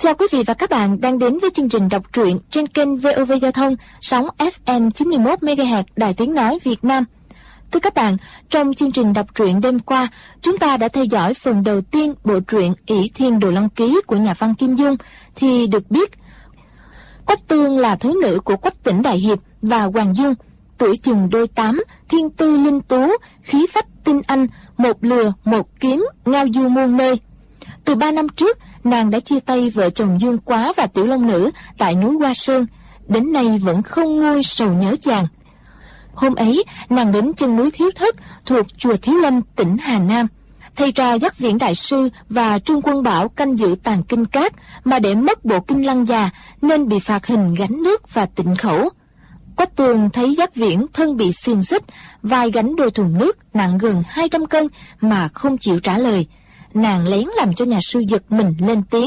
Chào quý vị và các bạn đang đến với chương trình đọc truyện trên kênh VOV Giao thông, sóng FM 91 MHz Đài Tiếng nói Việt Nam. Thưa các bạn, trong chương trình đọc truyện đêm qua, chúng ta đã theo dõi phần đầu tiên bộ truyện Ỷ Thiên Đồ Long Ký của nhà văn Kim Dung, thì được biết Quách Tương là thứ nữ của Quách Tỉnh Đại Hiệp và Hoàng Dung, tuổi chừng đôi tám, thiên tư linh tú, khí phách tinh anh, một lừa một kiếm, ngao du muôn nơi. Từ 3 năm trước, nàng đã chia tay vợ chồng Dương Quá và Tiểu Long Nữ tại núi Hoa Sơn, đến nay vẫn không nguôi sầu nhớ chàng. Hôm ấy, nàng đến chân núi Thiếu Thất thuộc chùa Thiếu Lâm, tỉnh Hà Nam. Thầy trò Giác Viễn Đại Sư và Trung Quân Bảo canh giữ tàng kinh cát, mà để mất bộ kinh Lăng Già nên bị phạt hình gánh nước và tịnh khẩu. Quách Tường thấy Giác Viễn thân bị xiềng xích, vai gánh đôi thùng nước nặng gần 200 cân mà không chịu trả lời. Nàng lén làm cho nhà sư giật mình lên tiếng.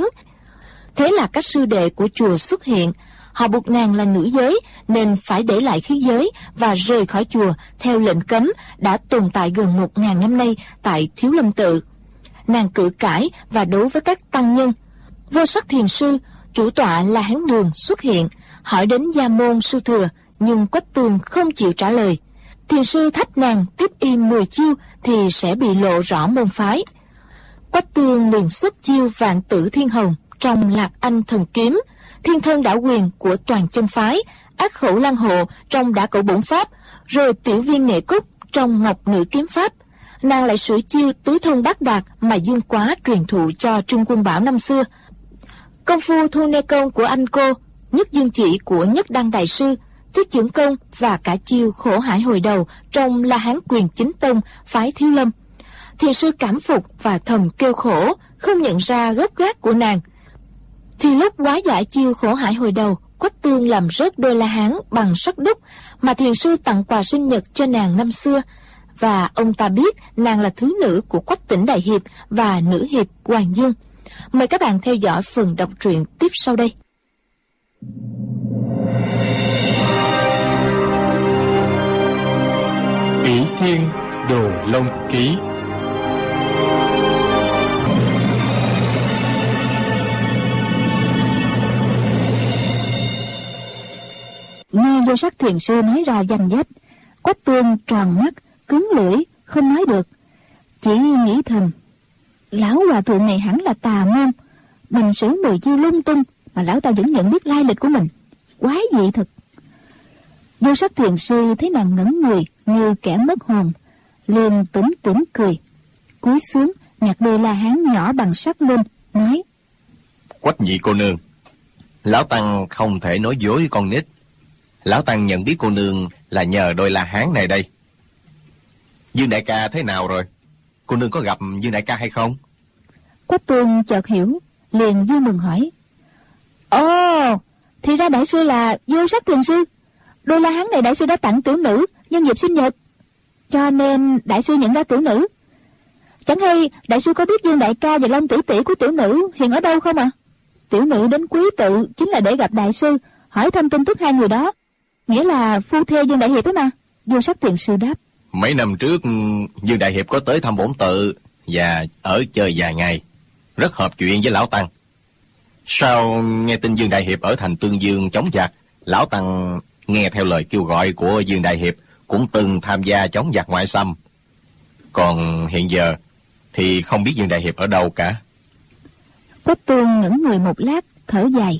Thế là các sư đệ của chùa xuất hiện. Họ buộc nàng là nữ giới nên phải để lại khí giới và rời khỏi chùa theo lệnh cấm đã tồn tại gần 1000 năm nay tại Thiếu Lâm Tự. Nàng cự cãi và đấu với các tăng nhân. Vô Sắc Thiền Sư, chủ tọa La Hán Đường xuất hiện, hỏi đến gia môn sư thừa, nhưng Quách Tường không chịu trả lời. Thiền sư thách nàng tiếp y 10 chiêu thì sẽ bị lộ rõ môn phái. Quách Tường liền xuất chiêu Vạn Tử Thiên Hồng trong Lạc Anh Thần Kiếm, Thiên Thân Đảo Quyền của Toàn Chân Phái, Ác Khẩu Lan Hộ trong Đả Cẩu Bổn Pháp, rồi Tiểu Viên Nghệ Cúc trong Ngọc Nữ Kiếm Pháp. Nàng lại sửa chiêu Tứ Thông Bát Đạt mà Dương Quá truyền thụ cho Trung Quân Bảo năm xưa. Công phu Thu Nê Công của anh cô, Nhất Dương Chỉ của Nhất Đăng Đại Sư, Thiết Chưởng Công và cả chiêu Khổ Hải Hồi Đầu trong La Hán Quyền Chính Tông phái Thiếu Lâm. Thiền sư cảm phục và thầm kêu khổ, không nhận ra gốc gác của nàng. Thì lúc hóa giải chiêu Khổ Hải Hồi Đầu, Quách Tương làm rớt đôi la hán bằng sắt đúc mà thiền sư tặng quà sinh nhật cho nàng năm xưa, và ông ta biết nàng là thứ nữ của Quách Tỉnh Đại Hiệp và nữ hiệp Hoàng Dung. Mời các bạn theo dõi phần đọc truyện tiếp sau đây. Ỷ Thiên Đồ Long Ký. Nghe Vô Sắc Thiền Sư nói ra danh sách, Quách Tương tròn mắt, cứng lưỡi, không nói được, chỉ nghĩ thầm: lão hòa thượng này hẳn là tà môn, mình sử 10 chiêu lung tung mà lão ta vẫn nhận biết lai lịch của mình, quái dị thật. Vô Sắc Thiền Sư thấy nàng ngẩn người như kẻ mất hồn, liền tủm tỉm cười, cúi xuống nhặt đôi la hán nhỏ bằng sắt lên, nói: Quách nhị cô nương, lão tăng không thể nói dối với con nít. Lão tăng nhận biết cô nương là nhờ đôi la hán này đây. Dương đại ca thế nào rồi? Cô nương có gặp Dương đại ca hay không? Quách Tương chợt hiểu, liền vui mừng hỏi: ồ, thì ra đại sư là Vô Sắc Thiền Sư. Đôi la hán này đại sư đã tặng tiểu nữ nhân dịp sinh nhật, cho nên đại sư nhận ra tiểu nữ. Chẳng hay đại sư có biết Dương đại ca và Long tỷ tỷ của tiểu nữ hiện ở đâu không ạ? Tiểu nữ đến Quý Tự chính là để gặp đại sư, hỏi thăm tin tức hai người đó, nghĩa là phu thê Dương đại hiệp ấy mà. Vô Sắc Thiền Sư đáp: Mấy năm trước Dương đại hiệp có tới thăm bổn tự và ở chơi vài ngày, rất hợp chuyện với lão tăng. Sao nghe tin Dương đại hiệp ở thành Tương Dương chống giặc, lão tăng nghe theo lời kêu gọi của Dương đại hiệp cũng từng tham gia chống giặc ngoại xâm. Còn hiện giờ thì không biết Dương đại hiệp ở đâu cả. Quách Tương ngẩn người một lát, thở dài: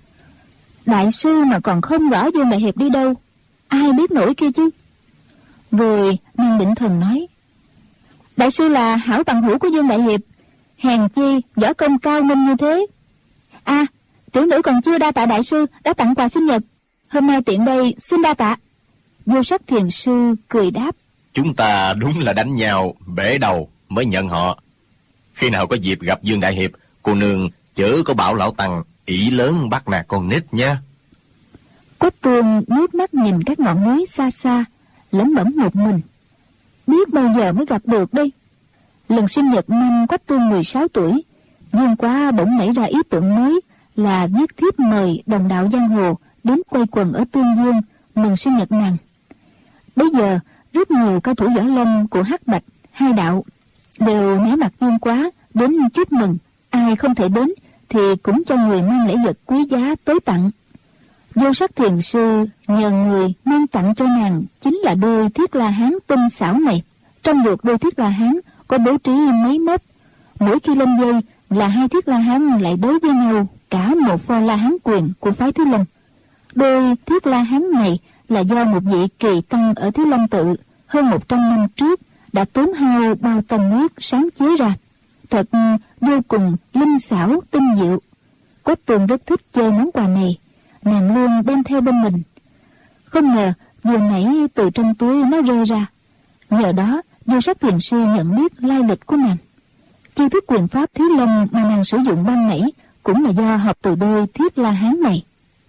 đại sư mà còn không rõ Dương đại hiệp đi đâu, ai biết nổi kia chứ. Rồi nàng định thần nói: đại sư là hảo bằng hữu của Dương đại hiệp, hèn chi võ công cao minh như thế. À, tiểu nữ còn chưa đa tạ đại sư đã tặng quà sinh nhật, hôm nay tiện đây xin đa tạ. Vô Sắc Thiền Sư cười đáp: Chúng ta đúng là đánh nhau bể đầu mới nhận họ. Khi nào có dịp gặp Dương đại hiệp, cô nương chớ có bảo lão tăng ỷ lớn bắt nạt con nít nha. Quách Tương nước mắt nhìn các ngọn núi xa xa, lẩm bẩm một mình: biết bao giờ mới gặp được đây. Lần sinh nhật năm Quách Tương 16 tuổi, Dương Quá bỗng nảy ra ý tưởng mới là viết thiếp mời đồng đạo giang hồ đến quây quần ở Tương Dương mừng sinh nhật nàng. Bây giờ rất nhiều cao thủ võ lâm của Hắc Bạch hai đạo đều né mặt Dương Quá đến chúc mừng, ai không thể đến thì cũng cho người mang lễ vật quý giá tới tặng. Vô Sắc thiền sư nhờ người mang tặng cho nàng chính là đôi thiết la hán tinh xảo này. Trong ruột đôi thiết la hán có bố trí mấy móc, mỗi khi lên dây là hai thiết la hán lại đối với nhau cả một pho la hán quyền của phái Thiếu Lâm. Đôi thiết la hán này là do một vị kỳ tăng ở Thiếu Lâm tự hơn 100 năm trước đã tốn hao bao tâm huyết sáng chế ra, thật vô cùng linh xảo tinh diệu. Quách Tường rất thích chơi món quà này, nàng luôn đem theo bên mình. Không ngờ vừa nãy từ trong túi nó rơi ra, nhờ đó Vô Sắc thiền sư nhận biết lai lịch của nàng. Chiêu thức quyền pháp Thiếu Lâm mà nàng sử dụng ban nãy cũng là do học từ đôi thiết la hán này.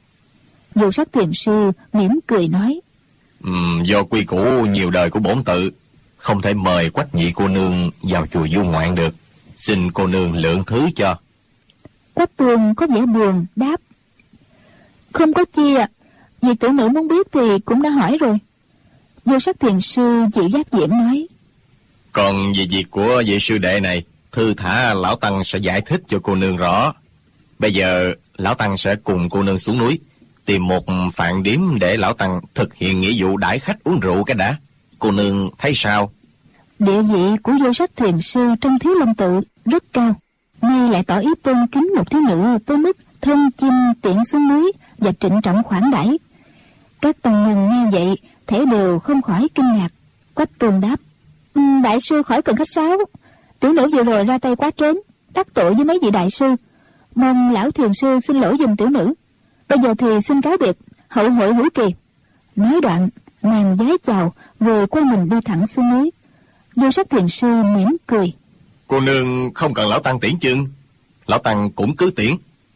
Vô Sắc thiền sư mỉm cười nói: Do quy củ nhiều đời của bổn tự, không thể mời Quách nhị cô nương vào chùa du ngoạn được, xin cô nương lượng thứ cho. Quách Tường có vẻ buồn đáp: Không có chi ạ, việc tiểu nữ muốn biết thì cũng đã hỏi rồi. Vô Sắc thiền sư dịu dắt diễm nói: Còn về việc của vị sư đệ này, thư thả lão tăng sẽ giải thích cho cô nương rõ. Bây giờ lão tăng sẽ cùng cô nương xuống núi, tìm một phạn điếm để lão tăng thực hiện nghĩa vụ đãi khách uống rượu cái đã. Cô nương thấy sao? Địa vị của Vô Sắc thiền sư trong Thiếu Lâm tự rất cao, nay lại tỏ ý tôn kính một thiếu nữ tới mức thân chim tiễn xuống núi và trịnh trọng khoản đãi. Các tăng nhân nghe vậy thể đều không khỏi kinh ngạc. Quách Tường đáp: Đại sư khỏi cần khách sáo, tiểu nữ vừa rồi ra tay quá trớn, đắc tội với mấy vị đại sư, mong lão thiền sư xin lỗi giùm tiểu nữ. Bây giờ thì xin cáo biệt, hậu hội hữu kỳ. Nói đoạn nàng vái chào rồi quay mình đi thẳng xuống núi. Vô Sắc thiền sư mỉm cười: Cô nương không cần lão tăng tiễn chừng, lão tăng cũng cứ tiễn.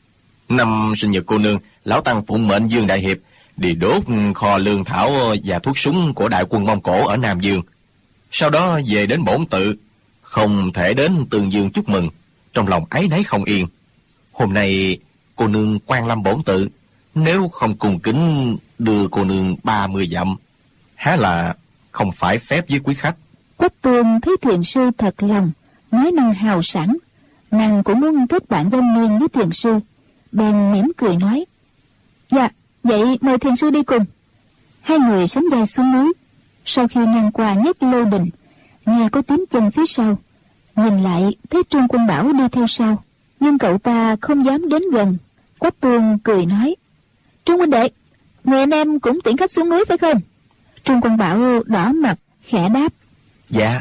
Năm sinh nhật cô nương, lão tăng phụng mệnh Dương đại hiệp đi đốt kho lương thảo và thuốc súng của đại quân Mông Cổ ở Nam Dương. Sau đó về đến bổn tự, không thể đến Tương Dương chúc mừng, trong lòng áy náy không yên. Hôm nay cô nương quan lâm bổn tự, nếu không cung kính đưa cô nương 30 dặm, há là không phải phép với quý khách. Quách Tường thấy thiền sư thật lòng, nói năng hào sảng, nàng cũng muốn kết bạn giao niên với thiền sư, bèn mỉm cười nói: Dạ, vậy mời thiền sư đi cùng. Hai người sánh vai xuống núi. Sau khi ngang qua nhất lô đình, nghe có tiếng chân phía sau, nhìn lại thấy Trương Quân Bảo đi theo sau, nhưng cậu ta không dám đến gần. Quách Tường cười nói: Trương huynh đệ, người anh em cũng tiễn khách xuống núi phải không? Trương Quân Bảo đỏ mặt khẽ đáp: Dạ.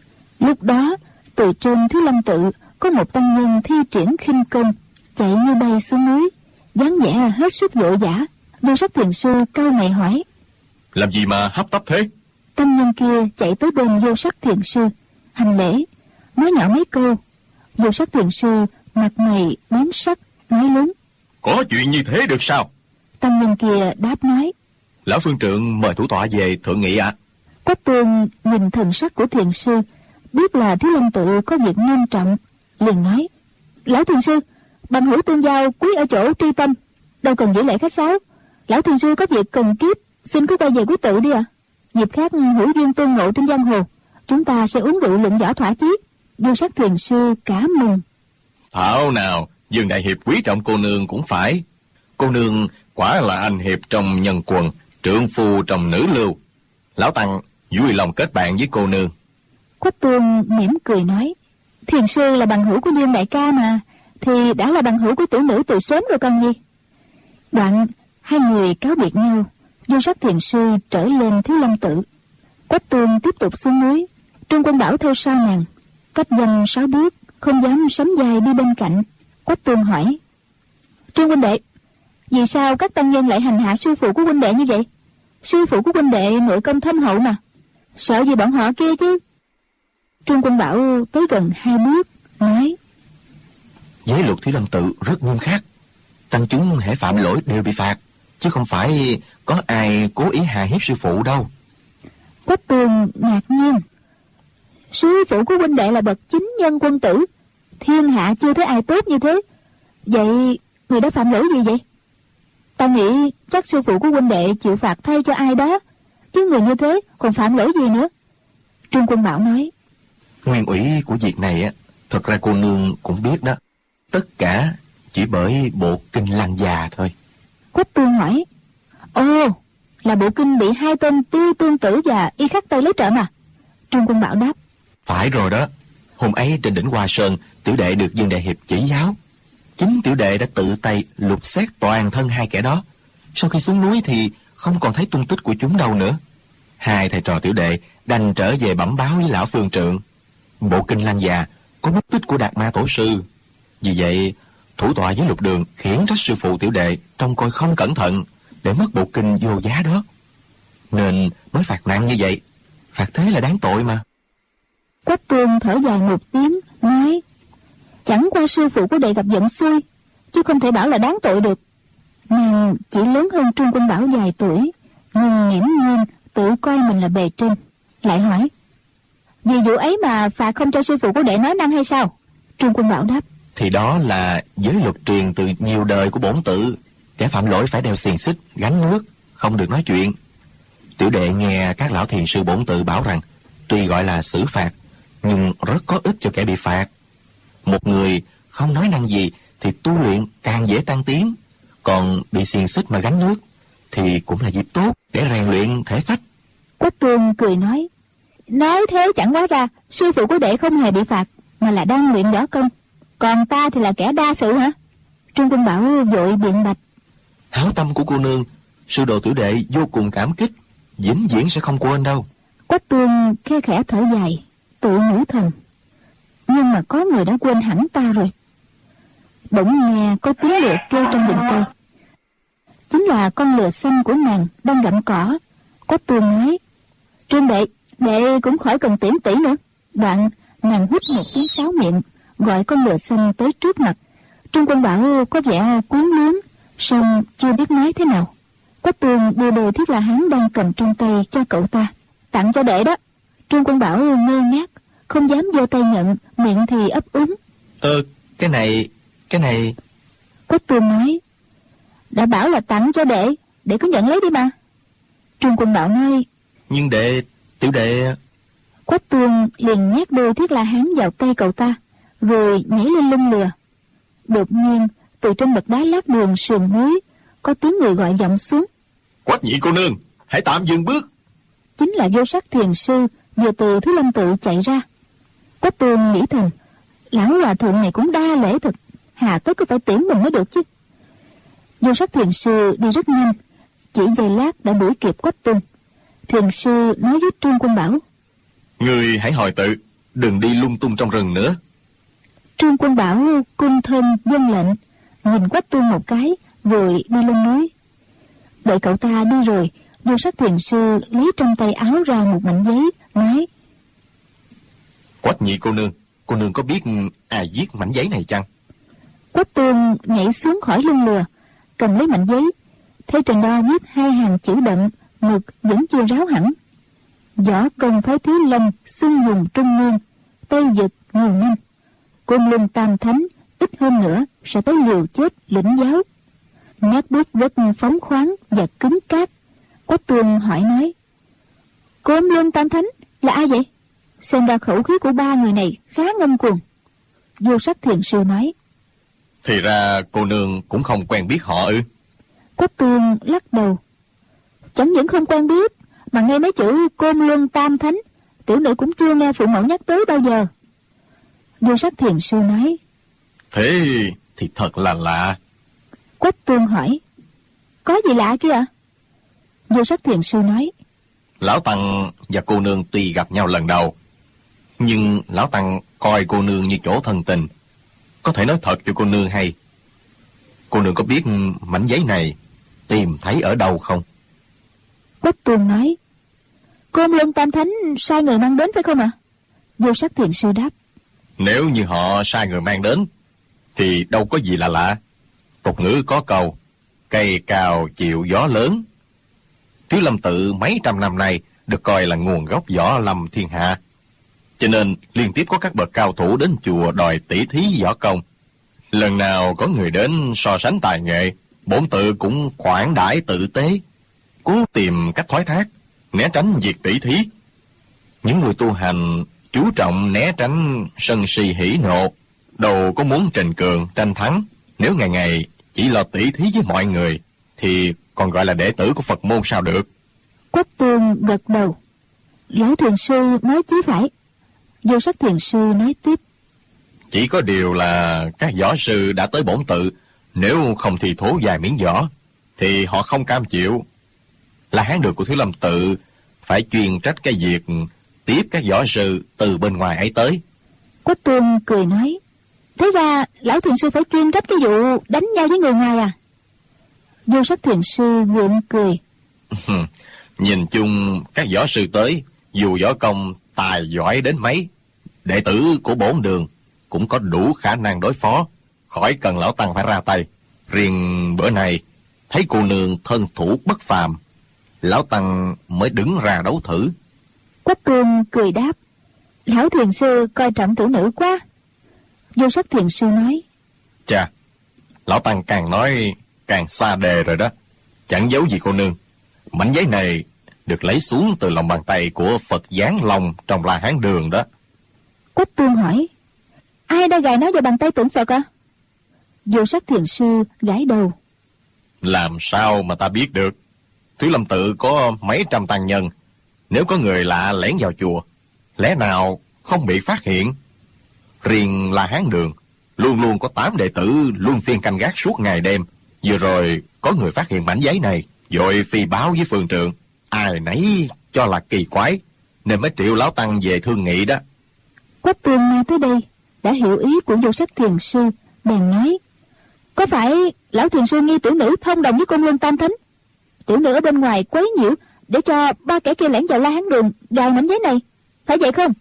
Lúc đó từ trên Thiếu Lâm tự có một tăng nhân thi triển khinh công, chạy như bay xuống núi, dáng vẻ hết sức vội vã. Vô Sắc thiền sư cau mày hỏi: Làm gì mà hấp tấp thế? Tăng nhân kia chạy tới bên Vô Sắc thiền sư, hành lễ, nói nhỏ mấy câu. Vô Sắc thiền sư mặt mày biến sắc, nói lớn: Có chuyện như thế được sao? Tăng nhân kia đáp nói: Lão phương trượng mời thủ tọa về thượng nghị ạ. Quách Tường nhìn thần sắc của thiền sư, biết là Thiếu Lâm tự có việc nghiêm trọng, liền nói: Lão thiền sư, bằng hữu tương giao quý ở chỗ tri tâm, đâu cần giữ lễ khách sáo. Lão thiền sư có việc cần kiếp, xin cứ quay về quý tự đi ạ. Dịp khác hữu duyên tương ngộ trên giang hồ, chúng ta sẽ uống rượu luận võ thỏa chí. Vô Sắc thiền sư cả mừng: Thảo nào, Dương đại hiệp quý trọng cô nương cũng phải. Cô nương quả là anh hiệp trong nhân quần, trượng phu trong nữ lưu. Lão tăng vui lòng kết bạn với cô nương. Quách Tường mỉm cười nói: Thiền sư là bằng hữu của Dương đại ca mà, thì đã là bằng hữu của tiểu nữ từ sớm rồi còn gì. Đoạn hai người cáo biệt nhau. Vô Sắc thiền sư trở lên Thiếu Lâm tự. Quách Tường tiếp tục xuống núi. Trương Quân Bảo theo sau nàng, cách dần 6 bước, không dám sánh vai đi bên cạnh. Quách Tường hỏi: Trương huynh đệ, vì sao các tăng nhân lại hành hạ sư phụ của huynh đệ như vậy? Sư phụ của huynh đệ nội công thâm hậu mà, sợ gì bọn họ kia chứ? Trương Quân Bảo tới gần 2 bước, nói: Giới luật Thiếu Lâm tự rất nghiêm khắc, tăng chúng hễ phạm lỗi đều bị phạt, chứ không phải có ai cố ý hạ hiếp sư phụ đâu. Quách Tường ngạc nhiên: Sư phụ của huynh đệ là bậc chính nhân quân tử, thiên hạ chưa thấy ai tốt như thế. Vậy người đã phạm lỗi gì vậy? Ta nghĩ chắc sư phụ của huynh đệ chịu phạt thay cho ai đó, chứ người như thế còn phạm lỗi gì nữa. Trương Quân Bảo nói: Nguyên ủy của việc này thật ra cô nương cũng biết đó. Tất cả chỉ bởi bộ kinh Lăng Già thôi. Quách Tương hỏi: Ồ, là bộ kinh bị hai tên Tiêu Tương Tử và Y Khắc Tây lấy trộm à? Trương Quân Bảo đáp: Phải rồi đó. Hôm ấy trên đỉnh Hoa Sơn, tiểu đệ được Dương Đại Hiệp chỉ giáo. Chính tiểu đệ đã tự tay lục xét toàn thân hai kẻ đó. Sau khi xuống núi thì không còn thấy tung tích của chúng đâu nữa. Hai thầy trò tiểu đệ đành trở về bẩm báo với lão phương trượng. Bộ kinh Lăng Già có bút tích của Đạt Ma tổ sư. Vì vậy, thủ tọa với Lục Đường khiển trách sư phụ tiểu đệ trông coi không cẩn thận, để mất bộ kinh vô giá đó, nên mới phạt nặng như vậy. Phạt thế là đáng tội mà. Quách Tương thở dài một tiếng, nói: Chẳng qua sư phụ của đệ gặp giận xui, chứ không thể bảo là đáng tội được. Nàng chỉ lớn hơn Trương Quân Bảo vài tuổi, nhưng nghiễm nhiên tự coi mình là bề trên. Lại hỏi: Vì vụ ấy mà phạt không cho sư phụ của đệ nói năng hay sao? Trương Quân Bảo đáp: Thì đó là giới luật truyền từ nhiều đời của bổn tự. Kẻ phạm lỗi phải đeo xiềng xích, gánh nước, không được nói chuyện. Tiểu đệ nghe các lão thiền sư bổn tự bảo rằng, tuy gọi là xử phạt, nhưng rất có ích cho kẻ bị phạt. Một người không nói năng gì thì tu luyện càng dễ tăng tiến, còn bị xiềng xích mà gánh nước thì cũng là dịp tốt để rèn luyện thể phách. Quách Tương cười nói: Nói thế chẳng hóa ra sư phụ của đệ không hề bị phạt, mà là đang luyện võ công, còn ta thì là kẻ đa sự hả? Trương Quân Bảo vội biện bạch: Hảo tâm của cô nương, sư đồ tiểu đệ vô cùng cảm kích, vĩnh viễn sẽ không quên đâu. Quách Tương khe khẽ thở dài, tự nhủ thầm: Nhưng mà có người đã quên hẳn ta rồi. Bỗng nghe có tiếng lừa kêu trong rừng cây. Chính là con lừa xanh của nàng đang gặm cỏ. Quách Tương nói: Trương đệ, đệ cũng khỏi cần tiễn tỷ nữa. Đoạn nàng hít một tiếng sáo miệng, gọi con lừa xanh tới trước mặt. Trương Quân Bảo có vẻ quyến luyến, song chưa biết nói thế nào. Quách Tương đưa đồ Thiết La Hán đang cầm trong tay cho cậu ta: Tặng cho đệ đó. Trương Quân Bảo ngơ ngác, không dám giơ tay nhận, miệng thì ấp úng: Cái này... Quách Tương nói: Đã bảo là tặng cho đệ cứ nhận lấy đi mà. Trương Quân Bảo nói: Nhưng tiểu đệ... Quách Tương liền nhét đôi Thiết La Hán vào tay cậu ta, rồi nhảy lên lưng lừa. Đột nhiên, từ trên bậc đá lát đường sườn núi, có tiếng người gọi vọng xuống: Quách nhị cô nương, hãy tạm dừng bước. Chính là Vô Sắc thiền sư vừa từ Thứ Lâm tự chạy ra. Quách Tương nghĩ thầm: Lão hòa thượng này cũng đa lễ thật, hà tất có phải tiễn mình mới được chứ. Vô Sắc thiền sư đi rất nhanh, chỉ giây lát đã đuổi kịp Quách Tương. Thiền sư nói với Trương Quân Bảo: Người hãy hồi tự, đừng đi lung tung trong rừng nữa. Trương Quân Bảo cung thân vâng lệnh, nhìn Quách Tương một cái, rồi đi lên núi. Đợi cậu ta đi rồi, Vô Sắc thiền sư lấy trong tay áo ra một mảnh giấy, nói: Quách nhị cô nương có biết ai viết mảnh giấy này chăng? Quách Tương nhảy xuống khỏi lưng lừa, cầm lấy mảnh giấy, thấy trên đó viết hai hàng chữ đậm, mực vẫn chưa ráo hẳn: Võ công phái Thiếu Lâm xưng hùng trung niên, Tây Vực nhiều năm, Côn Luân Tam Thánh ít hôm nữa sẽ tới liều chết lĩnh giáo. Nét bút rất phóng khoáng và cứng cáp. Quách Tương hỏi nói: Côn Luân Tam Thánh là ai vậy? Xem ra khẩu khí của ba người này khá ngông cuồng. Vô Sắc thiền sư nói: Thì ra cô nương cũng không quen biết họ ư? Quách Tương lắc đầu: Chẳng những không quen biết, mà nghe mấy chữ Côn Luân Tam Thánh, tiểu nữ cũng chưa nghe phụ mẫu nhắc tới bao giờ. Vô Sắc thiền sư nói: Thế thì thật là lạ. Quách Tương hỏi: Có gì lạ kia ạ? Vô Sắc thiền sư nói: Lão Tăng và cô nương tuy gặp nhau lần đầu, nhưng Lão Tăng coi cô nương như chỗ thân tình, có thể nói thật cho cô nương hay. Cô nương có biết mảnh giấy này tìm thấy ở đâu không? Quách Tương nói: Côn Luân Tam Thánh sai người mang đến phải không ạ? Vô Sắc thiền sư đáp: Nếu như họ sai người mang đến thì đâu có gì là lạ. Tục ngữ có câu: cây cao chịu gió lớn. Thiếu Lâm tự mấy trăm năm nay được coi là nguồn gốc võ lâm thiên hạ, cho nên liên tiếp có các bậc cao thủ đến chùa đòi tỷ thí võ công. Lần nào có người đến so sánh tài nghệ, bổn tự cũng khoản đãi tử tế, cố tìm cách thoái thác, né tránh việc tỷ thí. Những người tu hành chú trọng né tránh sân si hỉ nộ, đâu có muốn trình cường tranh thắng, Nếu ngày ngày chỉ lo tỉ thí với mọi người, thì còn gọi là đệ tử của Phật môn sao được? Quách Tương gật đầu. Lão thiền sư nói chí phải. Vô Sắc thiền sư nói tiếp. Chỉ có điều là các võ sư đã tới bổn tự, nếu không thì thố vài miếng võ, thì họ không cam chịu. La Hán Đường của Thiếu Lâm tự phải chuyên trách cái việc tiếp các võ sư từ bên ngoài ấy tới. Quách Tương cười nói. Thế ra lão thiền sư phải chuyên trách cái vụ đánh nhau với người ngoài à? Vô Sắc thiền sư gượng cười. Nhìn chung các võ sư tới, dù võ công tài giỏi đến mấy, đệ tử của bổn đường cũng có đủ khả năng đối phó, khỏi cần lão tăng phải ra tay. Riêng bữa này thấy cô nương thân thủ bất phàm, lão tăng mới đứng ra đấu thử. Quách Tương cười đáp. Lão thiền sư coi trọng tiểu nữ quá. Vô Sắc thiền sư nói. Chà, lão tăng càng nói càng xa đề rồi đó. Chẳng giấu gì cô nương, mảnh giấy này được lấy xuống từ lòng bàn tay của Phật Giáng Long trong La Hán Đường đó. Quách Tương hỏi. Ai đã gài nó vào bàn tay tượng Phật à? Vô Sắc thiền sư gãi đầu. Làm sao mà ta biết được? Thiếu Lâm tự có mấy trăm tăng nhân, nếu có người lạ lẻn vào chùa, lẽ nào không bị phát hiện? Riêng La Hán Đường luôn luôn có 8 đệ tử luân phiên canh gác suốt ngày đêm. Vừa rồi có người phát hiện mảnh giấy này, rồi phi báo với phường trượng, ai nấy cho là kỳ quái, nên mới triệu lão tăng về thương nghị đó. Quách Tương nghe tới đây đã hiểu ý của Vô Sắc thiền sư, bèn nói. Có phải lão thiền sư nghi tiểu nữ thông đồng với Côn Luân Tam Thánh? Tiểu nữ ở bên ngoài quấy nhiễu để cho 3 kẻ kia lẻn vào La Hán Đường gài mảnh giấy này, phải vậy không?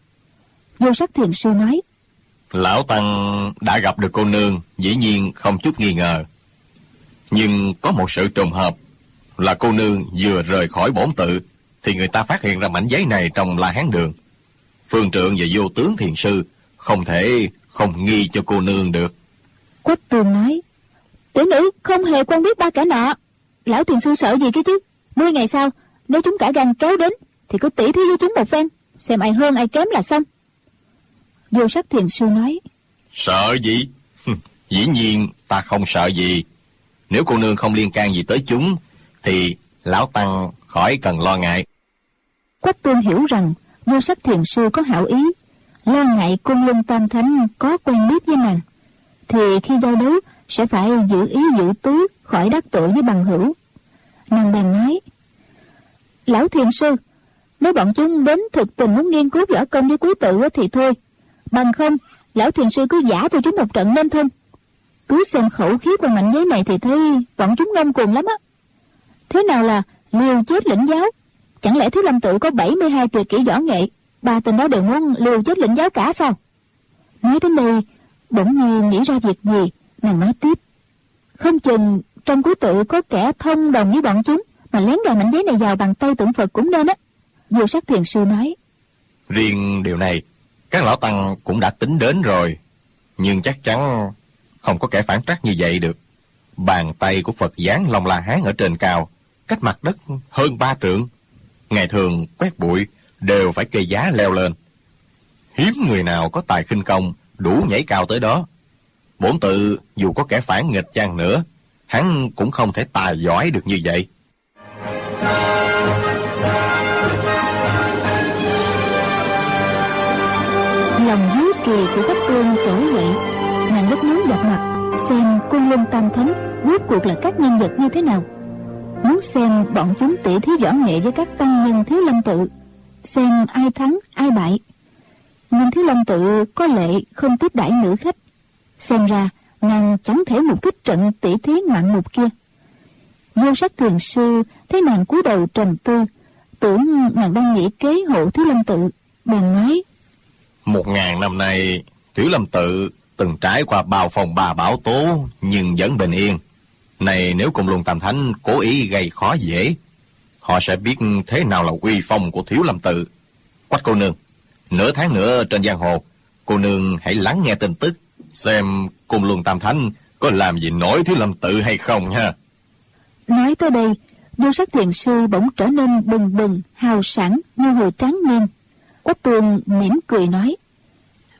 Vô Sắc thiền sư nói. Lão tăng đã gặp được cô nương, dĩ nhiên không chút nghi ngờ. Nhưng có một sự trùng hợp là cô nương vừa rời khỏi bổn tự thì người ta phát hiện ra mảnh giấy này trong La Hán Đường. Phương trượng và Vô Tướng thiền sư không thể không nghi cho cô nương được. Quách Tương nói. Tiểu nữ không hề quen biết 3 kẻ nọ. Lão thiền sư sợ gì cái chứ? 10 ngày sau, nếu chúng cả gan kéo đến thì cứ tỉ thí với chúng một phen, xem ai hơn ai kém là xong. Vô Sắc thiền sư nói. Sợ gì? Dĩ nhiên ta không sợ gì. Nếu cô nương không liên can gì tới chúng thì lão tăng khỏi cần lo ngại. Quách Tương hiểu rằng Vô Sắc thiền sư có hảo ý, lo ngại Côn Luân Tam Thánh có quen biết với nàng, thì khi giao đấu sẽ phải giữ ý giữ tứ, khỏi đắc tội với bằng hữu. Nàng bèn nói. Lão thiền sư, nếu bọn chúng đến thực tình muốn nghiên cứu võ công với quý tự thì thôi, bằng không lão thiền sư cứ giả cho chúng một trận nên thân. Cứ xem khẩu khí của mảnh giấy này thì thấy bọn chúng ngông cuồng lắm á. Thế nào là liều chết lĩnh giáo? Chẳng lẽ Thiếu Lâm tự có 72 tuyệt kỹ võ nghệ, 3 tên đó đều muốn liều chết lĩnh giáo cả sao? Nói đến đây bỗng như nghĩ ra việc gì, nàng nói tiếp. Không chừng trong quý tự có kẻ thông đồng với bọn chúng mà lén gài mảnh giấy này vào bàn tay tượng Phật cũng nên á. Vô Sắc thiền sư nói. Riêng điều này các lão tăng cũng đã tính đến rồi, nhưng chắc chắn không có kẻ phản trắc như vậy được. Bàn tay của Phật Giáng Long La Hán ở trên cao, cách mặt đất hơn 3 trượng. Ngày thường quét bụi đều phải kê giá leo lên. Hiếm người nào có tài khinh công đủ nhảy cao tới đó. Bổn tự dù có kẻ phản nghịch chăng nữa, hắn cũng không thể tài giỏi được như vậy. Lòng hiếu kỳ của Quách Tương trỗi dậy, nàng rất muốn gặp mặt xem Côn Luân Tam Thánh rốt cuộc là các nhân vật như thế nào, muốn xem bọn chúng tỉ thí võ nghệ với các tăng nhân Thiếu Lâm tự, xem ai thắng ai bại. Nhưng Thiếu Lâm tự có lệ không tiếp đãi nữ khách, xem ra nàng chẳng thể một kích trận tỉ thí ngoạn mục kia. Vô Sắc thiền sư thấy nàng cúi đầu trầm tư, tưởng nàng đang nghĩ kế hộ Thiếu Lâm tự, bèn nói. 1000 năm nay Thiếu Lâm tự từng trải qua bao phong ba bão tố nhưng vẫn bình yên. Này nếu Côn Luân Tam Thánh cố ý gây khó dễ, họ sẽ biết thế nào là uy phong của Thiếu Lâm tự. Quách cô nương, nửa tháng nữa trên giang hồ, cô nương hãy lắng nghe tin tức, xem Côn Luân Tam Thánh có làm gì nổi Thiếu Lâm tự hay không ha. Nói tới đây, Vô Sắc thiền sư bỗng trở nên bừng bừng hào sảng như hồi tráng niên. Quách Tương mỉm cười nói.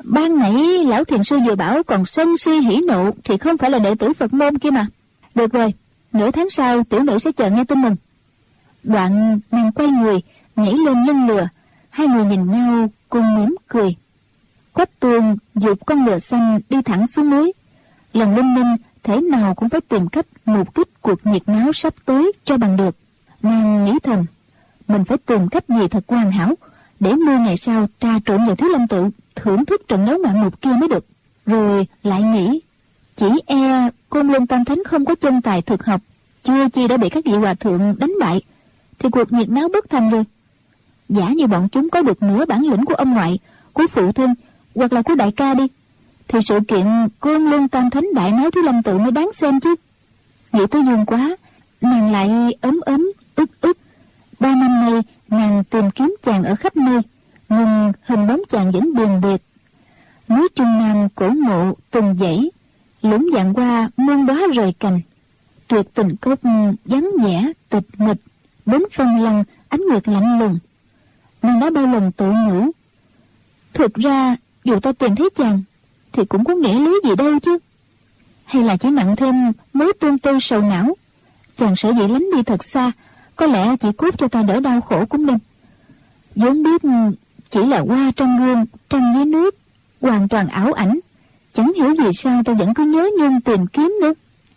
Ban nãy lão thiền sư vừa bảo còn sân si hỉ nộ thì không phải là đệ tử Phật môn kia mà. Được rồi, nửa tháng sau tiểu nữ sẽ chờ nghe tin mừng. Đoạn nàng quay người, nhảy lên lưng lừa. Hai người nhìn nhau cùng mỉm cười. Quách Tương giục con lừa xanh đi thẳng xuống núi. Lòng linh minh thế nào cũng phải tìm cách mục kích cuộc nhiệt náo sắp tới cho bằng được. Nàng nghĩ thầm, mình phải tìm cách gì thật hoàn hảo để 10 ngày sau trà trộn vào Thiếu Lâm Tự thưởng thức trận đấu ngoạn mục kia mới được. Rồi lại nghĩ, chỉ e Côn Luân Tam Thánh không có chân tài thực học, chưa chi đã bị các vị hòa thượng đánh bại, thì cuộc nhiệt náo bất thành rồi. Giả như bọn chúng có được nửa bản lĩnh của ông ngoại, của phụ thân, hoặc là của đại ca đi, thì sự kiện Côn Luân Tam Thánh đại náo Thiếu Lâm Tự mới đáng xem chứ. Nghĩ tới dương quá, nàng lại ấm ức ức. 3 năm nay nàng tìm kiếm chàng ở khắp nơi, nhưng hình bóng chàng vẫn biền biệt. Núi Trung Nam cổ mộ từng dãy, lũng dạng qua muôn đóa rời cành. Tuyệt tình cốc vắng vẻ tịch mịch, bến phong lăng ánh nguyệt lạnh lùng. Nàng đã bao lần tự nhủ, thực ra dù ta tìm thấy chàng thì cũng có nghĩa lý gì đâu chứ. Hay là chỉ nặng thêm mối tương tư sầu não. Chàng sở dĩ lánh đi thật xa, có lẽ chỉ cốt cho ta đỡ đau khổ cũng nên. Vốn biết chỉ là hoa trong gương, trăng dưới nước, hoàn toàn ảo ảnh. Chẳng hiểu vì sao ta vẫn cứ nhớ nhung tìm kiếm nữa.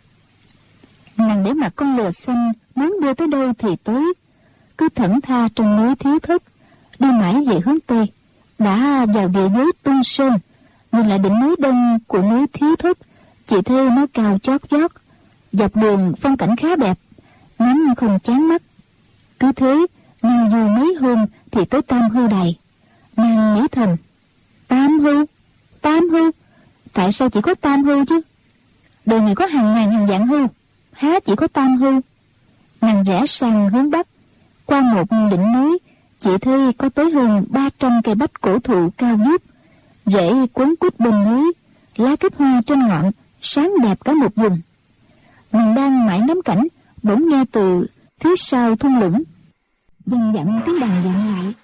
Nàng để mặc con lừa xanh muốn đưa tới đâu thì tới, cứ thẫn tha trong núi Thiếu Thất, đi mãi về hướng Tây. Đã vào địa giới Tung Sơn, nhìn lại đỉnh núi đông của núi Thiếu Thất, chỉ thấy nó cao chót vót, dọc đường phong cảnh khá đẹp, ngắm không chán mắt. Cứ thế nàng dù mấy hôm thì tới Tam Hưu Đài. Nàng nghĩ thầm, Tam Hưu, tại sao chỉ có Tam Hưu chứ? Đời người có hàng ngàn hàng vạn hưu, há chỉ có Tam Hưu? Nàng rẽ sang hướng bắc, qua một đỉnh núi, chỉ thấy có tới hơn 300 cây bách cổ thụ cao vút, rễ quấn quýt bên núi, lá kết hoa trên ngọn, sáng đẹp cả một vùng. Nàng đang mãi ngắm cảnh, bỗng nghe từ phía sau thung lũng vang vẳng tiếng đàn vọng lại.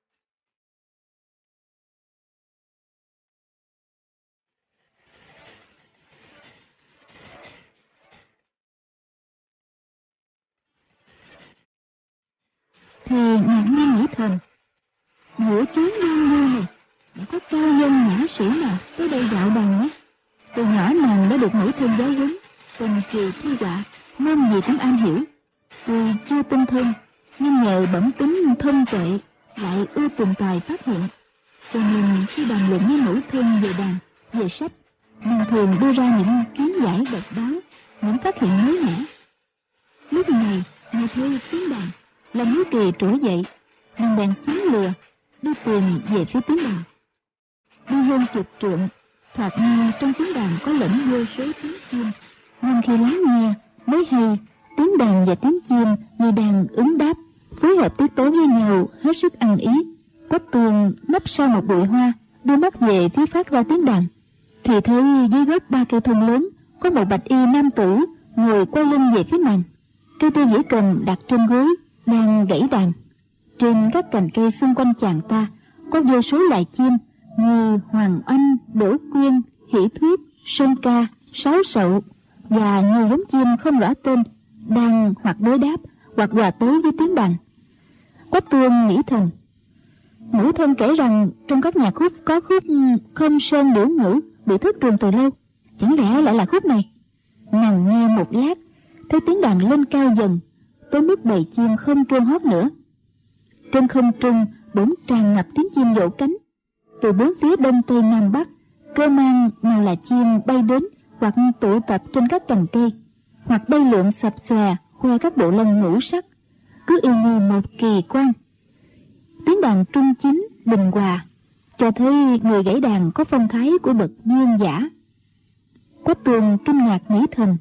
Thì nàng nghe nghĩ thầm, giữa chốn đương lưu này đã có cao nhân nhã sĩ nào tới đây dạo đàn nhé. Từ nhỏ nàng đã được mẫu thân giáo huấn, tình kỳ thi họa, môn gì cũng am hiểu. Tuy chưa tinh thông, nhưng nhờ bẩm tính thông tuệ, lại ưa tìm tòi phát hiện. Cho nên khi bàn luận với mẫu thân về đàn, về sách, nàng thường đưa ra những kiến giải độc đáo, những phát hiện mới mẻ. Lúc này nghe thấy tiếng đàn, lòng hiếu kỳ trỗi dậy, nàng bèn xuống lừa, đi tìm về phía tiếng đàn. Đi hơn chục trượng, thoạt nghe trong tiếng đàn có lẫn vô số tiếng chim, nhưng khi lắng nghe mới hay tiếng đàn và tiếng chim như đang ứng đáp, phối hợp tiết tấu với nhau hết sức ăn ý. Quách Tường nấp sau một bụi hoa, đưa mắt về phía phát ra tiếng đàn, thì thấy dưới gốc 3 cây thun lớn có một bạch y nam tử ngồi quay lưng về phía nàng, cây tiêu dĩ cầm đặt trên gối, đang gãy đàn. Trên các cành cây xung quanh chàng ta có vô số loài chim như hoàng oanh, đỗ quyên, hỷ thuyết, sơn ca, sáo sậu và nhiều giống chim không rõ tên đang hoặc đối đáp hoặc hòa tấu với tiếng đàn. Quách Tương nghĩ thầm, mẫu thân kể rằng trong các nhạc khúc có khúc Không Sơn Điểu Ngữ bị thất truyền từ lâu, chẳng lẽ lại là khúc này? Nàng nghe một lát, thấy tiếng đàn lên cao dần, tới mức bầy chim không kêu hót nữa. Trên không trung bỗng tràn ngập tiếng chim vỗ cánh. Từ bốn phía đông tây nam bắc, cơ mang nào là chim bay đến hoặc tụ tập trên các cành cây, hoặc bay lượn sập xòe khoe các bộ lông ngũ sắc, cứ y như một kỳ quan. Tiếng đàn trung chính, bình hòa, cho thấy người gãy đàn có phong thái của bậc dương giả. Quách Tường kinh ngạc nghĩ thầm,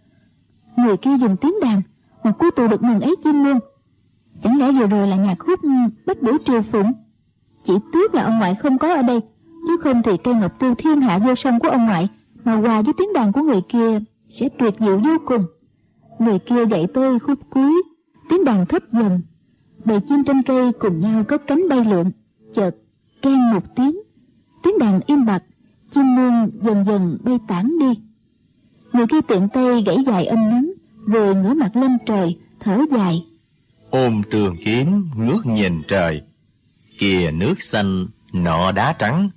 người kia dùng tiếng đàn mà cô tù được mừng ấy chim luôn. Chẳng lẽ vừa rồi là nhạc khúc Bách Biểu Triều Phụng? Chỉ tiếc là ông ngoại không có ở đây, chứ không thì cây ngọc tiêu thiên hạ vô song của ông ngoại mà hòa với tiếng đàn của người kia sẽ tuyệt diệu vô cùng. Người kia gãy tới khúc cuối, tiếng đàn thấp dần, bầy chim trên cây cùng nhau cất cánh bay lượn. Chợt keng một tiếng, Tiếng đàn im bặt, chim muông dần dần bay tản đi. Người kia tiện tay gãy dài âm ngắn, rồi ngửa mặt lên trời, thở dài. Ôm trường kiếm ngước nhìn trời, kìa nước xanh nọ đá trắng,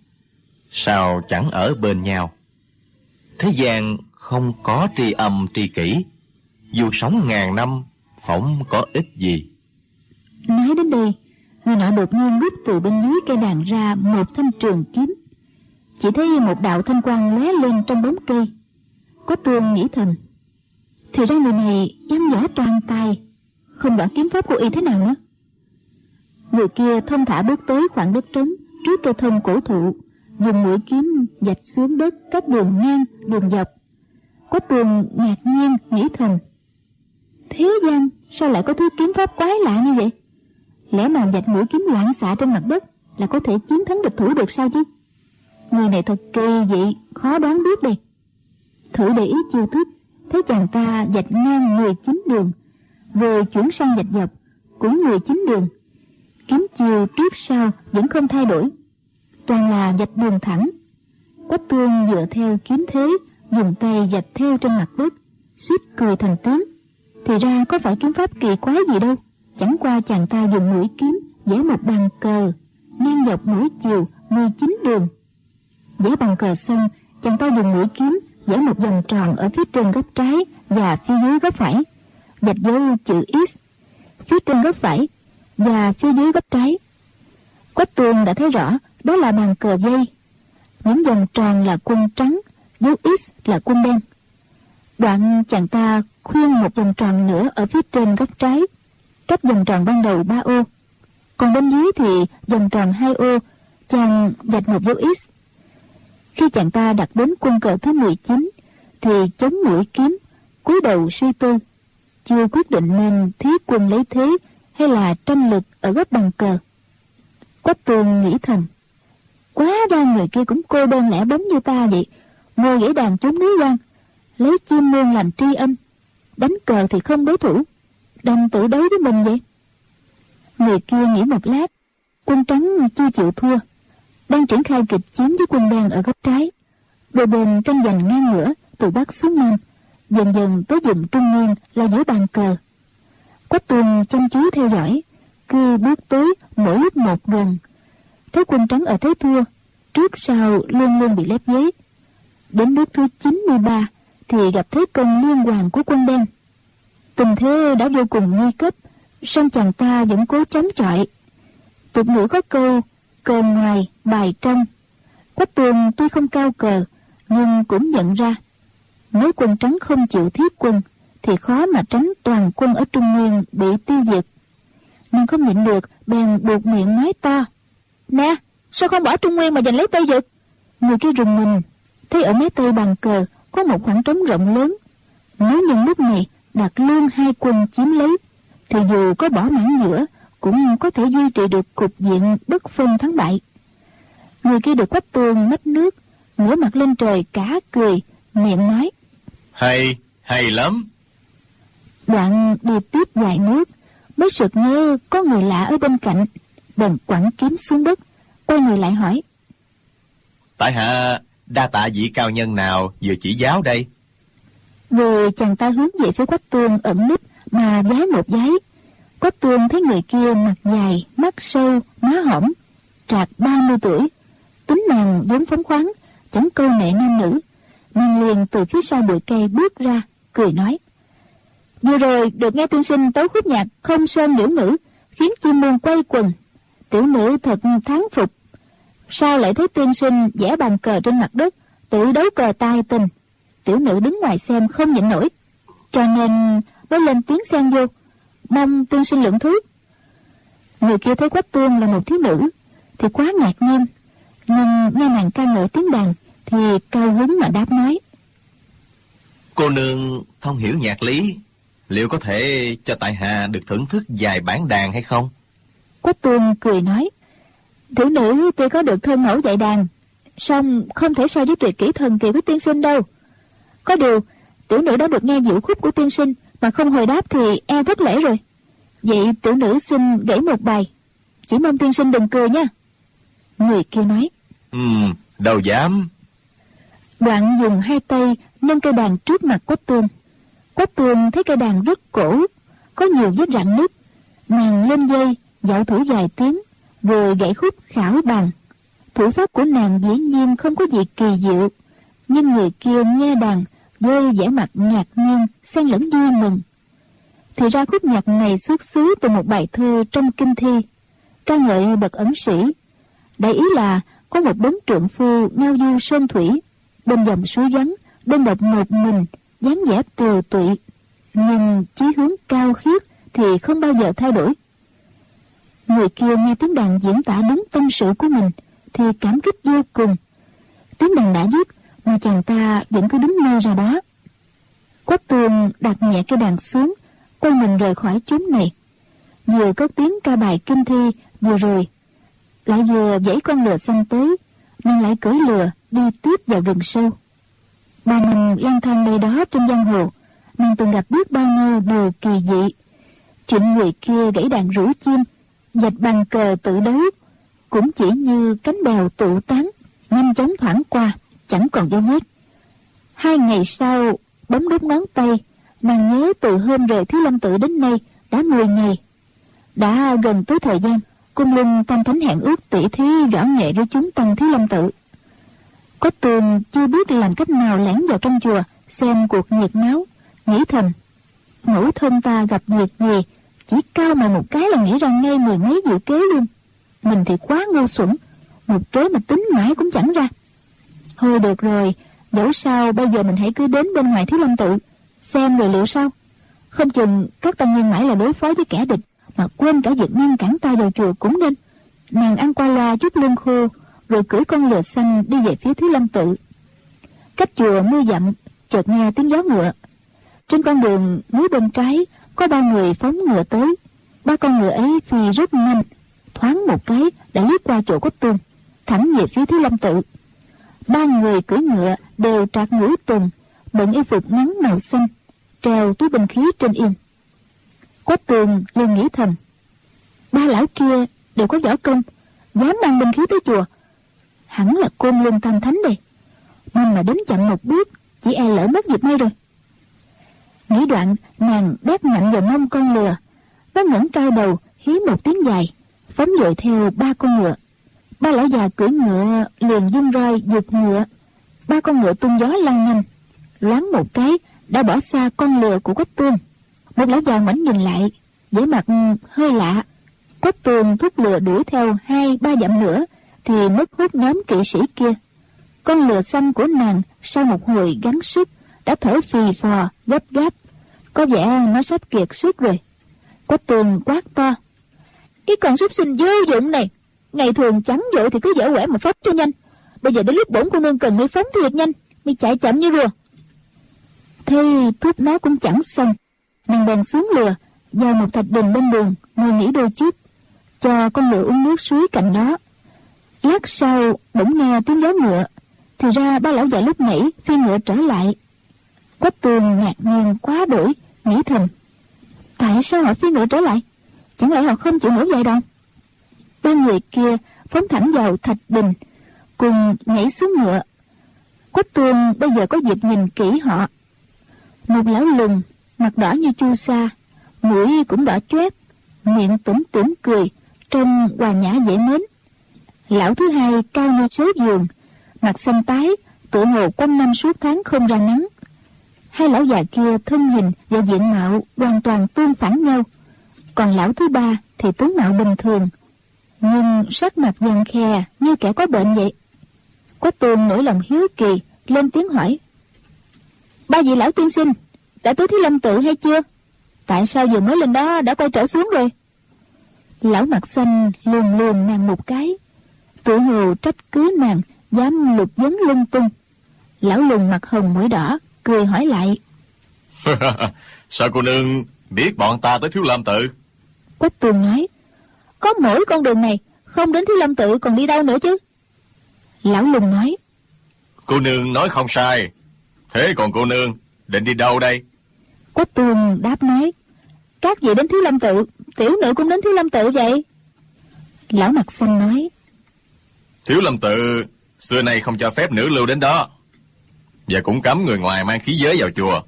sao chẳng ở bên nhau. Thế gian không có tri âm tri kỷ, dù sống ngàn năm phỏng có ích gì. Nói đến đây, người nọ đột nhiên rút từ bên dưới cây đàn ra một thanh trường kiếm. Chỉ thấy một đạo thanh quang lóe lên trong bóng cây. Quách Tương nghĩ thầm, thì ra người này dám võ toàn tài, không rõ kiếm pháp của y thế nào nữa. Người kia thong thả bước tới khoảng đất trống trước cây thông cổ thụ, dùng mũi kiếm vạch xuống đất các đường ngang đường dọc. Quách Tương ngạc nhiên nghĩ thầm, thế gian sao lại có thứ kiếm pháp quái lạ như vậy? Lẽ nào vạch mũi kiếm loạn xạ trên mặt đất là có thể chiến thắng địch thủ được sao chứ? Người này thật kỳ dị, khó đoán biết đây. Thử để ý chiêu thức, thấy chàng ta vạch ngang 19 đường, rồi chuyển sang vạch dọc cũng 19 đường. Kiếm chiều trước sau vẫn không thay đổi, toàn là vạch đường thẳng. Quách Tương dựa theo kiếm thế, dùng tay vạch theo trên mặt đất, suýt cười thành tiếng. Thì ra có phải kiếm pháp kỳ quái gì đâu, chẳng qua chàng ta dùng mũi kiếm vẽ một bàn cờ, ngang dọc mỗi chiều 19 đường. Vẽ bàn cờ xong, chàng ta dùng mũi kiếm vẽ một vòng tròn ở phía trên góc trái và phía dưới góc phải, vạch dấu chữ X phía trên góc phải và phía dưới góc trái. Quách Tương đã thấy rõ đó là bàn cờ dây. Những vòng tròn là quân trắng, dấu X là quân đen. Đoạn chàng ta khuyên một vòng tròn nữa ở phía trên góc trái, cách vòng tròn ban đầu 3 ô, còn bên dưới thì vòng tròn 2 ô, chàng vạch một dấu X. Khi chàng ta đặt đến quân cờ thứ 19 thì chống mũi kiếm, cúi đầu suy tư, chưa quyết định nên thiết quân lấy thế hay là tranh lực ở góc bàn cờ. Quách Tương nghĩ thầm, quá ra người kia cũng cô đơn lẻ bóng như ta vậy, ngồi gãy đàn trốn núi quan, lấy chim muông làm tri âm, đánh cờ thì không đối thủ, đành tự đấu với mình vậy. Người kia nghĩ một lát, quân trắng chưa chịu thua, đang triển khai kịch chiến với quân đen ở góc trái. Đôi bên tranh giành ngang ngửa từ bắc xuống nam, dần dần tới vùng trung nguyên là giữa bàn cờ. Quách Tương chăm chú theo dõi, cứ bước tới mỗi lúc một gần. Thấy quân trắng ở thế thua, trước sau luôn luôn bị lép vế. Đến bước thứ 93 thì gặp thế công liên hoàn của quân đen. Tình thế đã vô cùng nguy cấp, song chàng ta vẫn cố chống chọi. Tục ngữ có câu cờ ngoài bài trong. Quách Tương tuy không cao cờ, nhưng cũng nhận ra nếu quân trắng không chịu thiết quân thì khó mà tránh toàn quân ở Trung Nguyên bị tiêu diệt. Nhưng không nhịn được, bèn buộc miệng nói to, nè, sao không bỏ Trung Nguyên mà giành lấy Tây Vực? Người kia rùng mình, thấy ở mé tây bàn cờ có một khoảng trống rộng lớn. Nếu nhân lúc này đặt luôn hai quân chiếm lấy, thì dù có bỏ mảng giữa cũng có thể duy trì được cục diện bất phân thắng bại. Người kia được Quách Tương mách nước, ngửa mặt lên trời cả cười, miệng nói, hay lắm. Đoạn đi tiếp vài nước, mới sực nhớ có người lạ ở bên cạnh, bèn quẳng kiếm xuống đất, quay người lại hỏi, tại hạ đa tạ vị cao nhân nào vừa chỉ giáo đây? Rồi chàng ta hướng về phía Quách Tương ẩn núp mà vái một vái. Quách Tương thấy người kia mặt dài, mắt sâu, má hõm, trạc 30 tuổi, tính nàng vốn phóng khoáng, chẳng câu nệ nam nữ. Nàng liền từ phía sau bụi cây bước ra, cười nói, vừa rồi được nghe tiên sinh tấu khúc nhạc Không Sơn Liễu Ngữ, khiến chim muông quay quần, tiểu nữ thật thán phục. Sao lại thấy tiên sinh vẽ bàn cờ trên mặt đất, tự đấu cờ tài tình? Tiểu nữ đứng ngoài xem không nhịn nổi, cho nên mới lên tiếng xen vô, mong tiên sinh lượng thứ. Người kia thấy Quách Tương là một thiếu nữ thì quá ngạc nhiên, nhưng nghe nàng ca ngợi tiếng đàn thì cao hứng mà đáp nói, cô nương thông hiểu nhạc lý, liệu có thể cho tại hạ được thưởng thức vài bản đàn hay không? Quách Tương cười nói, tiểu nữ tuy có được thân mẫu dạy đàn, song không thể so với tuyệt kỹ thần kỳ của tiên sinh đâu. Có điều tiểu nữ đã được nghe diệu khúc của tiên sinh mà không hồi đáp thì e thất lễ rồi. Vậy tiểu nữ xin gãy một bài, chỉ mong tiên sinh đừng cười nha. Người kia nói, Đâu dám. Đoạn dùng hai tay nâng cây đàn trước mặt Quách Tương. Quách Tương thấy cây đàn rất cổ, có nhiều vết rạn nứt. Nàng lên dây dạo thử vài tiếng, rồi gãy khúc khảo bàn. Thủ pháp của nàng dĩ nhiên không có gì kỳ diệu, nhưng người kia nghe đàn với vẻ mặt ngạc nhiên xen lẫn vui mừng. Thì ra khúc nhạc này xuất xứ từ một bài thơ trong kinh thi, ca ngợi bậc ẩn sĩ. Đại ý là có một đấng trượng phu ngao du sơn thủy, bên dòng suối vắng, đơn độc một mình, dáng vẻ tiều tụy, nhưng chí hướng cao khiết thì không bao giờ thay đổi. Người kia nghe tiếng đàn diễn tả đúng tâm sự của mình thì cảm kích vô cùng. Tiếng đàn đã dứt mà chàng ta vẫn cứ đứng nơi ra đó. Quách Tương đặt nhẹ cây đàn xuống, quay mình rời khỏi chốn này. Vừa cất tiếng ca bài kinh thi vừa rồi, lại vừa dãy con lừa xanh tới, nàng lại cưỡi lừa đi tiếp vào rừng sâu. 3 năm lang thang đây đó trên giang hồ, nàng từng gặp biết bao nhiêu điều kỳ dị. Chuyện người kia gãy đàn rủ chim, dạch bàn cờ tự đấu, cũng chỉ như cánh bèo tụ tán, nhanh chóng thoảng qua, chẳng còn dấu vết. 2 ngày sau, bấm đốt ngón tay, nàng nhớ từ hôm rời Thiếu Lâm Tự đến nay đã 10 ngày. Đã gần tới thời gian Cung Linh Tam Thánh hẹn ước tỉ thí võ nghệ với chúng tăng Thiếu Lâm Tự. Quách Tương chưa biết làm cách nào lẻn vào trong chùa xem cuộc nhiệt náo, nghĩ thầm: mẫu thân ta gặp việc gì, chỉ cao mày một cái là nghĩ ra ngay 10 mấy diệu kế luôn. Mình thì quá ngu xuẩn, một kế mà tính mãi cũng chẳng ra. Thôi được rồi, dẫu sao bây giờ mình hãy cứ đến bên ngoài Thiếu Lâm Tự xem rồi liệu sao. Không chừng các tăng nhân mãi là đối phó với kẻ địch mà quên cả việc ngăn cản ta vào chùa cũng nên. Nàng ăn qua loa chút lương khô, rồi cưỡi con lừa xanh đi về phía Thiếu Lâm Tự. Cách chùa 10 dặm, chợt nghe tiếng gió ngựa. Trên con đường núi bên trái có 3 người phóng ngựa tới. 3 con ngựa ấy phi rất nhanh, thoáng một cái đã lướt qua chỗ Quách Tương, thẳng về phía Thiếu Lâm Tự. 3 người cưỡi ngựa đều trạc mũi tùng, bận y phục ngắn màu xanh, treo túi binh khí trên yên. Quách Tương liền nghĩ thầm: 3 lão kia đều có võ công, dám mang binh khí tới chùa, hẳn là Côn Luân Tam Thánh đây. Nhưng mà đến chậm một bước, chỉ e lỡ mất dịp may rồi. Nghĩ đoạn, nàng đét mạnh vào mông con lừa, nó ngẩng cao đầu hí một tiếng dài, phóng dội theo 3 con ngựa. 3 lão già cưỡi ngựa liền vung roi giục ngựa. 3 con ngựa tung gió lăn nhanh, loáng một cái đã bỏ xa con lừa của Quách Tương. Một lão già ngoảnh nhìn lại, vẻ mặt hơi lạ. Quách Tương thúc lừa đuổi theo 2-3 dặm nữa thì mất hút nhóm kỵ sĩ kia. Con lừa xanh của nàng sau một hồi gắng sức đã thở phì phò gấp gáp, có vẻ nó sắp kiệt sức rồi. Quách Tương quát to: cái con súc sinh vô dụng này, ngày thường chẳng vội thì cứ dở quẻ mà phóng cho nhanh, bây giờ đến lúc bổn cô nương cần ngươi phóng thiệt nhanh, mi chạy chậm như rùa. Thế thúc nó cũng chẳng xong, nàng bèn xuống lừa vào một thạch đình bên đường ngồi nghỉ đôi chút, cho con lừa uống nước suối cạnh đó. Lát sau bỗng nghe tiếng gió ngựa, thì ra 3 lão già lúc nãy phi ngựa trở lại. Quách Tương ngạc nhiên quá đổi, nghĩ thầm: tại sao họ phi ngựa trở lại? Chẳng lẽ họ không chịu nổi dài đòn? 3 người kia phóng thẳng vào thạch đình, cùng nhảy xuống ngựa. Quách Tương bây giờ có dịp nhìn kỹ họ. Một lão lùn, mặt đỏ như chu sa, mũi cũng đỏ choét, miệng tủm tỉm cười, trông hòa nhã dễ mến. Lão thứ hai cao như sớ giường, mặt xanh tái, tựa hồ quanh năm suốt tháng không ra nắng. 2 lão già kia thân hình và diện mạo hoàn toàn tương phản nhau. Còn lão thứ ba thì tướng mạo bình thường, nhưng sắc mặt vàng khè như kẻ có bệnh vậy. Quách Tương nổi lòng hiếu kỳ, lên tiếng hỏi: 3 vị lão tiên sinh đã tới Thiếu Lâm Tự hay chưa? Tại sao vừa mới lên đó đã quay trở xuống rồi? Lão mặt xanh lườm lườm nàng một cái, tựa hồ trách cứ nàng dám lục vấn lung tung. Lão lùn mặt hồng mũi đỏ cười hỏi lại: sao cô nương biết bọn ta tới Thiếu Lâm Tự? Quách Tương nói: có mỗi con đường này, không đến Thiếu Lâm Tự còn đi đâu nữa chứ? Lão lùn nói: cô nương nói không sai. Thế còn cô nương định đi đâu đây? Quách Tương đáp nói: các vị đến Thiếu Lâm Tự, tiểu nữ cũng đến Thiếu Lâm Tự vậy. Lão mặt xanh nói: Thiếu Lâm Tự Xưa nay không cho phép nữ lưu đến đó, và cũng cấm người ngoài mang khí giới vào chùa.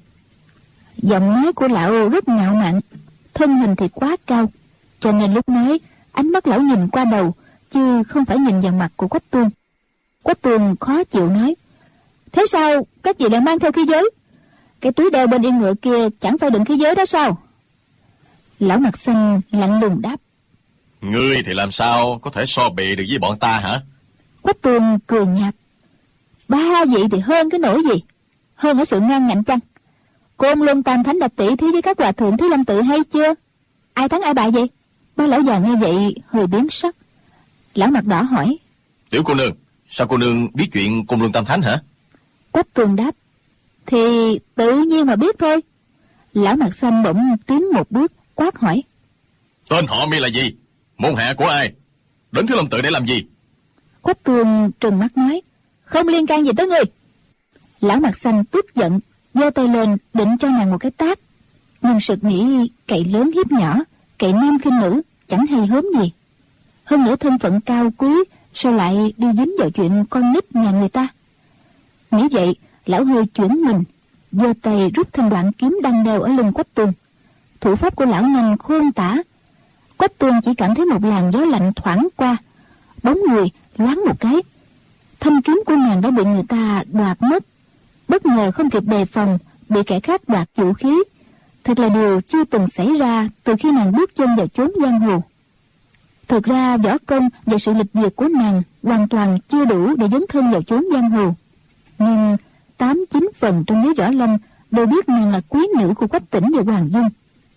Giọng nói của lão rất ngạo mạn, thân hình thì quá cao, cho nên lúc nói ánh mắt lão nhìn qua đầu, chứ không phải nhìn vào mặt của Quách Tương. Quách Tương khó chịu nói: Thế sao các vị lại mang theo khí giới? Cái túi đeo bên yên ngựa kia chẳng phải đựng khí giới đó sao? Lão mặt xanh lạnh lùng đáp: Ngươi thì làm sao có thể so bì được với bọn ta hả? Quách Tương cười nhạt: Ba vị thì hơn cái nỗi gì? Hơn ở sự ngang ngạnh chăng? Côn Luân Tam Thánh đã tỷ thí với các hòa thượng Thiếu Lâm Tự hay chưa? Ai thắng ai bại vậy? Ba lão già nghe vậy hơi biến sắc. Lão mặt đỏ hỏi: Tiểu cô nương, sao cô nương biết chuyện Côn Luân Tam Thánh hả? Quách Tương đáp: Thì tự nhiên mà biết thôi. Lão mặt xanh bỗng tiến một bước quát hỏi: Tên họ mi là gì? Môn hạ của ai? Đến Thiếu Lâm Tự để làm gì? Quách Tương trừng mắt nói: Không liên can gì tới ngươi. Lão mặt xanh tức giận, giơ tay lên định cho nàng một cái tát, nhưng sực nghĩ cậy lớn hiếp nhỏ, cậy nam khinh nữ chẳng hay hớm gì. Hơn nữa thân phận cao quý, sao lại đi dính vào chuyện con nít nhà người ta? Nghĩ vậy, lão hơi chuyển mình, giơ tay rút thanh đoạn kiếm đang đeo ở lưng Quách Tương. Thủ pháp của lão nhanh khôn tả. Quách Tương chỉ cảm thấy một làn gió lạnh thoảng qua, bóng người loáng một cái, thanh kiếm của nàng đã bị người ta đoạt mất. Bất ngờ không kịp đề phòng, bị kẻ khác đoạt vũ khí, thật là điều chưa từng xảy ra từ khi nàng bước chân vào chốn giang hồ. Thực ra võ công và sự lịch duyệt của nàng hoàn toàn chưa đủ để dấn thân vào chốn giang hồ, nhưng 8-9 phần trong giới võ lâm đều biết nàng là quý nữ của Quách Tĩnh và Hoàng Dung.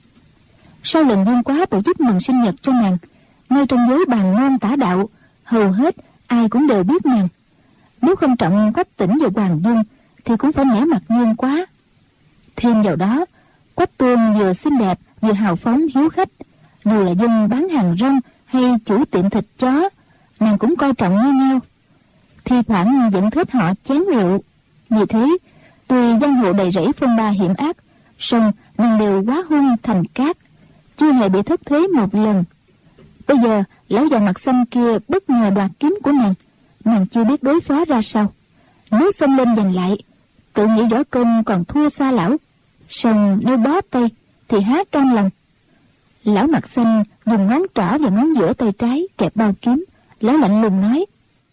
Sau lần Dương Quá tổ chức mừng sinh nhật cho nàng, ngay trong giới bàn môn tả đạo, hầu hết ai cũng đều biết nàng. Nếu không trọng Quách Tĩnh và Hoàng Dung thì cũng phải nể mặt Dương Quá. Thêm vào đó, Quách Tương vừa xinh đẹp vừa hào phóng hiếu khách, dù là dân bán hàng rong hay chủ tiệm thịt chó, nàng cũng coi trọng như nhau. Thi thoảng vẫn thích họ chén rượu. Vì thế, tuy giang hồ đầy rẫy phong ba hiểm ác, song nàng đều quá hung thành cát, chưa hề bị thất thế một lần. Bây giờ lão già mặt xanh kia bất ngờ đoạt kiếm của nàng chưa biết đối phó ra sao. Nếu xông lên giành lại, tự nghĩ võ công còn thua xa lão, song nếu bó tay thì há cam lòng. Lão mặt xanh dùng ngón trỏ và ngón giữa tay trái kẹp bao kiếm. Lão lạnh lùng nói: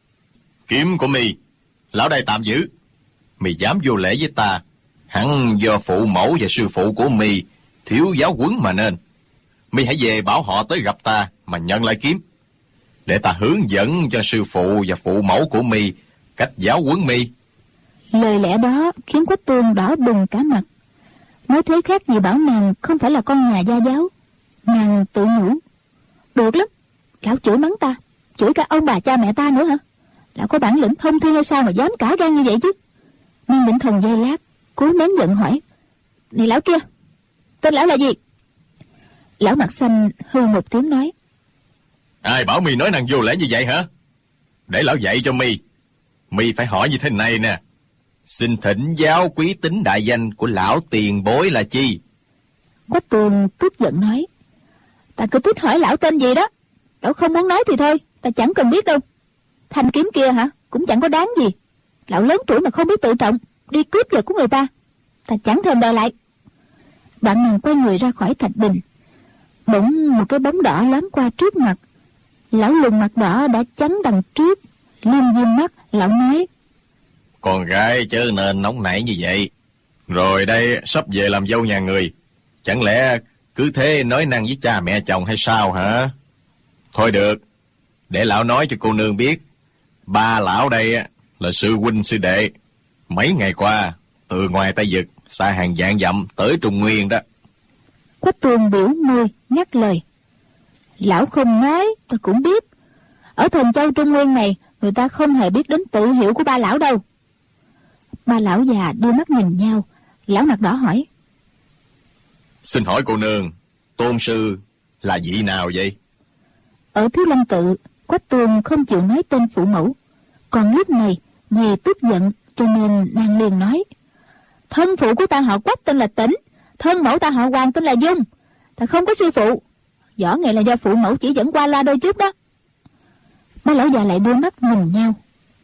Kiếm của mi, lão đây tạm giữ. Mi dám vô lễ với ta, hẳn do phụ mẫu và sư phụ của mi thiếu giáo huấn mà nên. Mi hãy về bảo họ tới gặp ta mà nhận lại kiếm, để ta hướng dẫn cho sư phụ và phụ mẫu của mi cách giáo huấn mi. Lời lẽ đó khiến Quách Tương đỏ bừng cả mặt. Nói thế khác gì bảo nàng không phải là con nhà gia giáo. Nàng tự nhủ: Được lắm, lão chửi mắng ta, chửi cả ông bà cha mẹ ta nữa hả? Lão có bản lĩnh thông thiên hay sao mà dám cả gan như vậy chứ? Nàng định thần giây lát, cố nén giận hỏi: Này lão kia, tên lão là gì? Lão mặt xanh hừ một tiếng nói: Ai bảo mi nói nàng vô lễ như vậy hả? Để lão dạy cho mi. Mi phải hỏi như thế này nè: Xin thỉnh giáo quý tính đại danh của lão tiền bối là chi? Quách Tương tức giận nói: Ta cứ thích hỏi lão tên gì đó. Lão không muốn nói thì thôi, ta chẳng cần biết đâu. Thanh kiếm kia hả, cũng chẳng có đáng gì. Lão lớn tuổi mà không biết tự trọng, đi cướp vật của người ta, ta chẳng thèm đòi lại. Đoạn nàng quay người ra khỏi thạch đình. Bỗng một cái bóng đỏ lóe qua trước mặt. Lão lùn mặt đỏ đã chắn đằng trước, liêm diêm mắt. Lão nói: Con gái chớ nên nóng nảy như vậy. Rồi đây sắp về làm dâu nhà người, chẳng lẽ cứ thế nói năng với cha mẹ chồng hay sao hả? Thôi được, để lão nói cho cô nương biết. Ba lão đây là sư huynh sư đệ, mấy ngày qua từ ngoài Tây Vực xa hàng vạn dặm tới Trung Nguyên đó. Quách Tương biểu môi ngắt lời: Lão không nói ta cũng biết. Ở Thần Châu Trung Nguyên này, người ta không hề biết đến tự hiệu của ba lão đâu. Ba lão già đưa mắt nhìn nhau. Lão mặt đỏ hỏi: Xin hỏi cô nương, tôn sư là vị nào vậy? Ở Thiếu Lâm Tự, Quách Tương không chịu nói tên phụ mẫu. Còn lúc này vì tức giận cho nên nàng liền nói: Thân phụ của ta họ Quách tên là Tĩnh, thân mẫu ta họ Hoàng tên là Dung. Ta không có sư phụ, võ nghệ là do phụ mẫu chỉ dẫn qua loa đôi chút đó. Ba lão già lại đưa mắt nhìn nhau.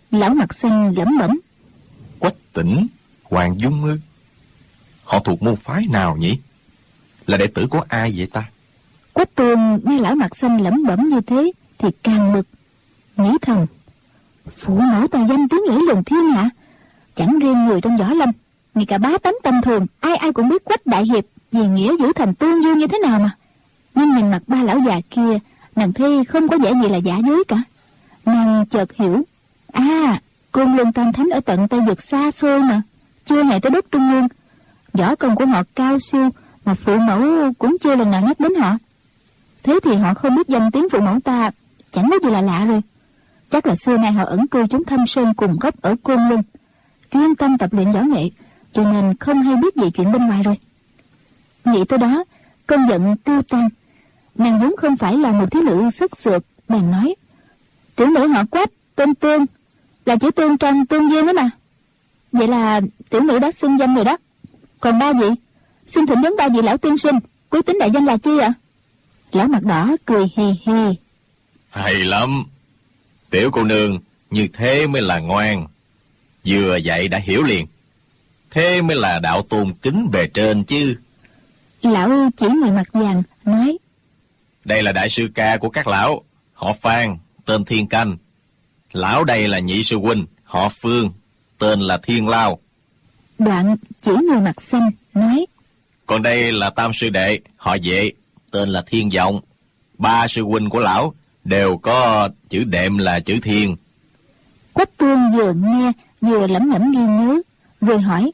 Lão mặt xanh lẩm bẩm. Quách Tĩnh, Hoàng Dung ư? Họ thuộc môn phái nào nhỉ? Là đệ tử của ai vậy ta? Quách Tương nghe lão mặt xanh lẩm bẩm như thế thì càng bực, nghĩ thầm: phụ mẫu tài danh tiếng lẫy lừng thiên hạ, chẳng riêng người trong võ lâm, ngay cả bá tánh tầm thường ai ai cũng biết Quách đại hiệp vì nghĩa giữ thành Tương Dương như thế nào mà. Nhưng nhìn mặt ba lão già kia, nàng thấy không có vẻ gì là giả dối cả. Nàng chợt hiểu, Côn Luân Tam Thánh ở tận Tây Vực xa xôi mà, chưa hề tới đất Trung Nguyên. Võ công của họ cao siêu mà phụ mẫu cũng chưa lần nào nhắc đến họ. Thế thì họ không biết danh tiếng phụ mẫu ta chẳng có gì là lạ rồi. Chắc là xưa nay họ ẩn cư chúng Thâm Sơn cùng gốc ở Côn Luân, chuyên tâm tập luyện võ nghệ, cho nên không hay biết gì chuyện bên ngoài rồi. Nghĩ tới đó, cơn giận tiêu tan. Nàng vốn không phải là một thiếu nữ sức sượt, bèn nói: tiểu nữ họ Quách, tên Tương, là chữ Tương trong Tương Dương đó mà. Vậy là tiểu nữ đã xưng danh rồi đó. Còn ba vị, xin thỉnh vấn ba vị lão tiên sinh, quý tính đại danh là chi ạ? Lão mặt đỏ cười hì hì. Hay lắm, tiểu cô nương như thế mới là ngoan, vừa dạy đã hiểu liền. Thế mới là đạo tôn kính bề trên chứ. Lão chỉ người mặt vàng nói: đây là đại sư ca của các lão, họ Phan, tên Thiên Canh. Lão đây là nhị sư huynh, họ Phương, tên là Thiên Lao. Đoạn chỉ người mặt xanh nói: còn đây là tam sư đệ, họ Vệ, tên là Thiên Vọng. Ba sư huynh của lão đều có chữ đệm là chữ Thiên. Quách Tương vừa nghe vừa lẩm nhẩm ghi nhớ, rồi hỏi: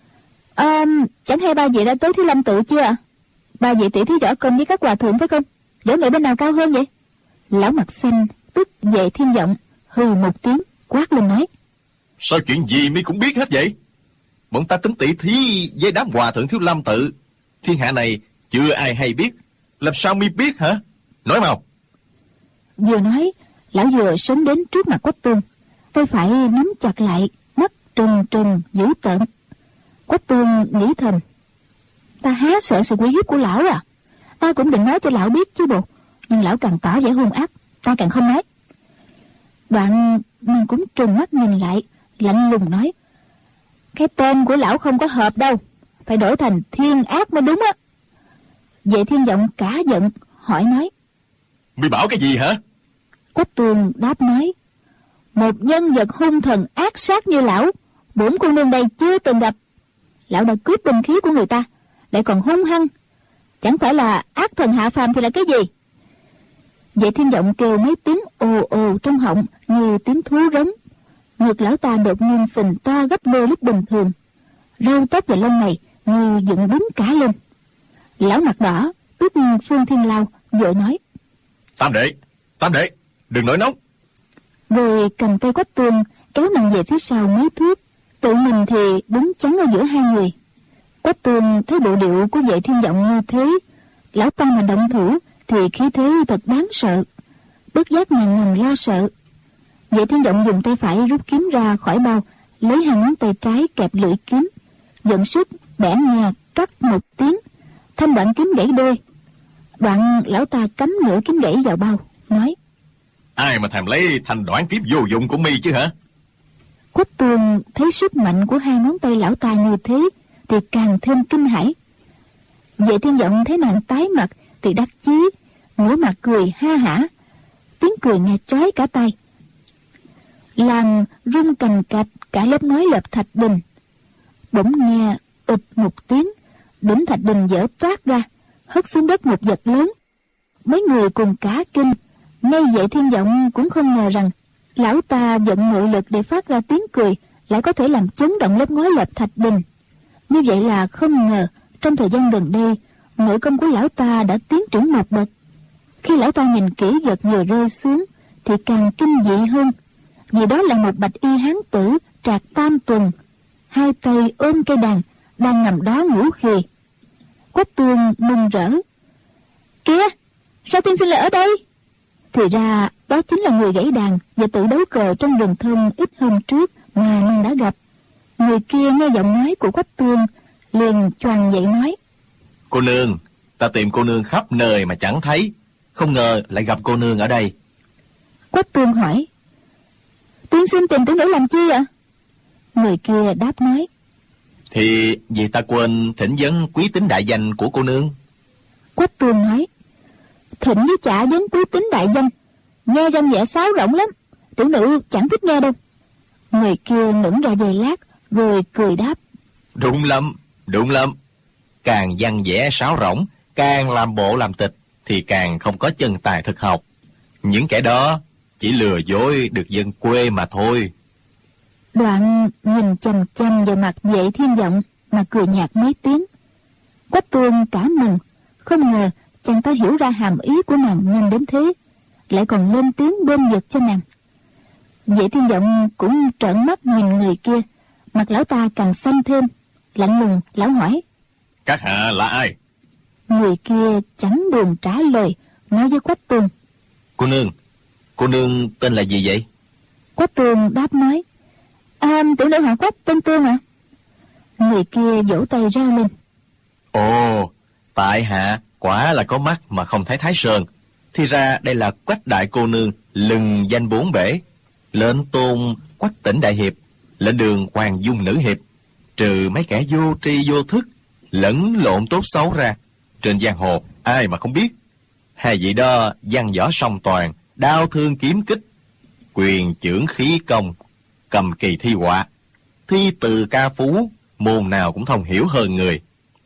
chẳng hay ba vị đã tới Thiếu Lâm tự chưa ạ? Ba vị tỷ thí võ công với các hòa thượng phải không? Võ nghệ bên nào cao hơn vậy? Lão mặt xanh tức Vệ Thiên Vọng hừ một tiếng, quát lên nói: sao chuyện gì mi cũng biết hết vậy? Bọn ta tính tỷ thí với đám hòa thượng Thiếu Lâm tự, thiên hạ này chưa ai hay biết, làm sao mi biết hả? Nói mau. Vừa nói, lão vừa sấn đến trước mặt Quách Tương, tay phải nắm chặt lại, mắt trừng trừng dữ tợn. Quách Tương nghĩ thầm: ta há sợ sự uy hiếp của lão à? Ta cũng định nói cho lão biết chứ bộ, nhưng lão càng tỏ vẻ hung ác, ta càng không nói. Đoạn nàng cũng trừng mắt nhìn lại, lạnh lùng nói: cái tên của lão không có hợp đâu, phải đổi thành Thiên Ác mới đúng á. Vệ Thiên Vọng cả giận hỏi nói: mi bảo cái gì hả? Quách Tương đáp nói: một nhân vật hung thần ác sát như lão, bổn cô nương đây chưa từng gặp. Lão đã cướp binh khí của người ta, lại còn hung hăng, chẳng phải là ác thần hạ phàm thì là cái gì? Vệ Thiên Vọng kêu mấy tiếng ồ ồ trong họng như tiếng thú rống. Ngực lão ta đột nhiên phình to gấp đôi lúc bình thường, râu tóc và lông mày như dựng đứng cả lên. Lão mặt đỏ tức Phương Thiên Lao vội nói: Tam đệ, đừng nổi nóng. Rồi cầm tay Quách Tương kéo nàng về phía sau mấy thước, tự mình thì đứng chắn ở giữa hai người. Quách Tương thấy bộ điệu của Vệ Thiên Vọng như thế, lão ta mà động thủ thì khí thế thật đáng sợ. Bất giác nàng ngầm lo sợ. Vệ Thiên Vọng dùng tay phải rút kiếm ra khỏi bao, lấy hai ngón tay trái kẹp lưỡi kiếm, dẫn sức bẻ nghe cắt một tiếng, thanh đoạn kiếm gãy đôi. Đoạn lão ta cắm nửa kiếm gãy vào bao, nói: ai mà thèm lấy thanh đoạn kiếm vô dụng của mi chứ hả? Quách Tương thấy sức mạnh của hai ngón tay lão ta như thế thì càng thêm kinh hãi. Vệ Thiên Vọng thấy nàng tái mặt thì đắc chí, ngửa mặt cười ha hả, tiếng cười nghe chói cả tai, làm rung cành cạch cả lớp ngói lợp thạch đình. Bỗng nghe ụp một tiếng, đỉnh thạch đình vỡ toát ra, hất xuống đất một vật lớn. Mấy người cùng cả kinh, ngay Vệ Thiên Vọng cũng không ngờ rằng lão ta vận nội lực để phát ra tiếng cười lại có thể làm chấn động lớp ngói lợp thạch đình. Như vậy là không ngờ trong thời gian gần đây nội công của lão ta đã tiến triển một bậc. Khi lão ta nhìn kỹ vật vừa rơi xuống thì càng kinh dị hơn, vì đó là một bạch y hán tử trạc tam tuần, hai tay ôm cây đàn, đang nằm đó ngủ khì. Quách Tương mừng rỡ: kìa, sao tiên sinh lại ở đây? Thì ra đó chính là người gãy đàn và tự đấu cờ trong rừng thông ít hôm trước mà nàng đã gặp. Người kia nghe giọng nói của Quách Tương liền choàng dậy nói: cô nương, ta tìm cô nương khắp nơi mà chẳng thấy, không ngờ lại gặp cô nương ở đây. Quách Tương hỏi: tiên sinh tìm tiểu nữ làm chi ạ? Người kia đáp nói: Thì vì ta quên thỉnh vấn quý tính đại danh của cô nương. Quách Tương nói: Thỉnh với chả vấn quý tính đại danh, nghe râm vẻ sáo rỗng lắm, tiểu nữ chẳng thích nghe đâu. Người kia ngẩng ra giây lát rồi cười đáp: Đúng lắm, đúng lắm. Càng văn vẽ sáo rỗng, càng làm bộ làm tịch, thì càng không có chân tài thực học. Những kẻ đó chỉ lừa dối được dân quê mà thôi. Đoạn nhìn chằm chằm vào mặt Vệ Thiên Vọng mà cười nhạt mấy tiếng. Quách Tương cả mừng, không ngờ chàng ta hiểu ra hàm ý của nàng nhanh đến thế, lại còn lên tiếng bênh vực cho nàng. Vệ Thiên Vọng cũng trợn mắt nhìn người kia, mặt lão ta càng xanh thêm. Lạnh lùng lão hỏi: Các hạ là ai? Người kia chẳng buồn trả lời, nói với Quách Tương: Cô nương tên là gì vậy? Quách Tương đáp nói: Tiểu nữ họ Quách, tên Tương ạ. Người kia vỗ tay rao lên: Ồ, tại hạ quả là có mắt mà không thấy Thái Sơn. Thì ra đây là Quách đại cô nương lừng danh bốn bể, lệnh tôn Quách tỉnh đại hiệp, lệnh đường Hoàng Dung nữ hiệp. Trừ mấy kẻ vô tri vô thức, lẫn lộn tốt xấu ra, trên giang hồ ai mà không biết. Hai vị đó văn võ song toàn, đao thương kiếm kích, quyền chưởng khí công, cầm kỳ thi họa, thi từ ca phú, môn nào cũng thông hiểu hơn người.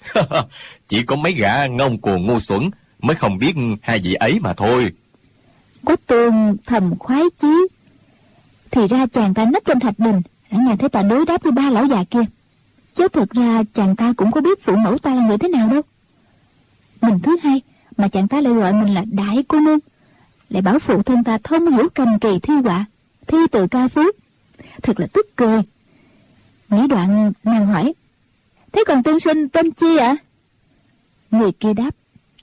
Chỉ có mấy gã ngông cuồng ngu xuẩn mới không biết hai vị ấy mà thôi. Quách Tương thầm khoái chí. Thì ra chàng ta nấp trong thạch đình đã nghe thấy ta đối đáp với ba lão già kia, chứ thực ra chàng ta cũng có biết phụ mẫu ta là người thế nào đâu. Mình thứ hai mà chàng ta lại gọi mình là đại cô nương, lại bảo phụ thân ta thông hiểu cầm kỳ thi họa, thi từ ca phú, thật là tức cười. Nghĩ đoạn nàng hỏi: Thế còn tiên sinh tên chi ạ? Người kia đáp: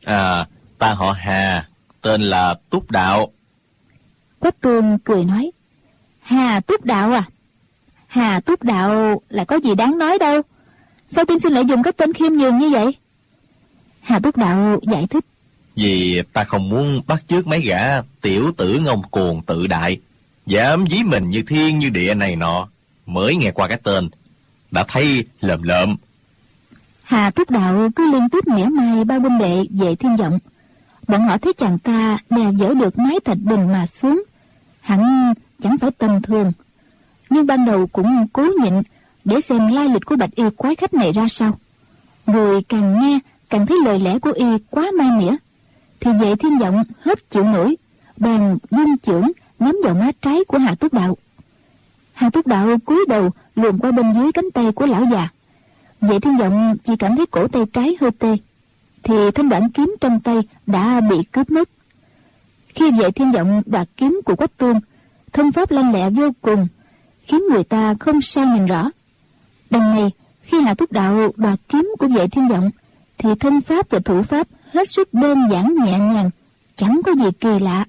Ta họ Hà, tên là Túc Đạo. Quách Tương cười nói: Hà Túc Đạo à? Hà Túc Đạo là có gì đáng nói đâu, sao tiên sinh lại dùng cái tên khiêm nhường như vậy? Hà Túc Đạo giải thích: Vì ta không muốn bắt chước mấy gã tiểu tử ngông cuồng tự đại, dám dí mình như thiên như địa này nọ, mới nghe qua cái tên đã thấy lợm lợm. Hà Túc Đạo cứ liên tiếp mỉa mai ba huynh đệ Vệ Thiên Vọng. Bọn họ thấy chàng ta đè dỡ được mái thạch đình mà xuống, hẳn chẳng phải tầm thường, nhưng ban đầu cũng cố nhịn để xem lai lịch của bạch y quái khách này ra sao. Rồi càng nghe càng thấy lời lẽ của y quá mai mỉa, thì Vệ Thiên Vọng hết chịu nổi, bèn vung chưởng nắm vào má trái của Hà Túc Đạo. Hà Túc Đạo cúi đầu luồn qua bên dưới cánh tay của lão già. Vệ Thiên Vọng chỉ cảm thấy cổ tay trái hơi tê, thì thanh đoạn kiếm trong tay đã bị cướp mất. Khi Vệ Thiên Vọng đoạt kiếm của Quách Tương, thân pháp lanh lẹ vô cùng, khiến người ta không sao nhìn rõ. Đằng này khi Hà Túc Đạo đoạt kiếm của Vệ Thiên Vọng, thì thân pháp và thủ pháp hết sức đơn giản nhẹ nhàng, chẳng có gì kỳ lạ.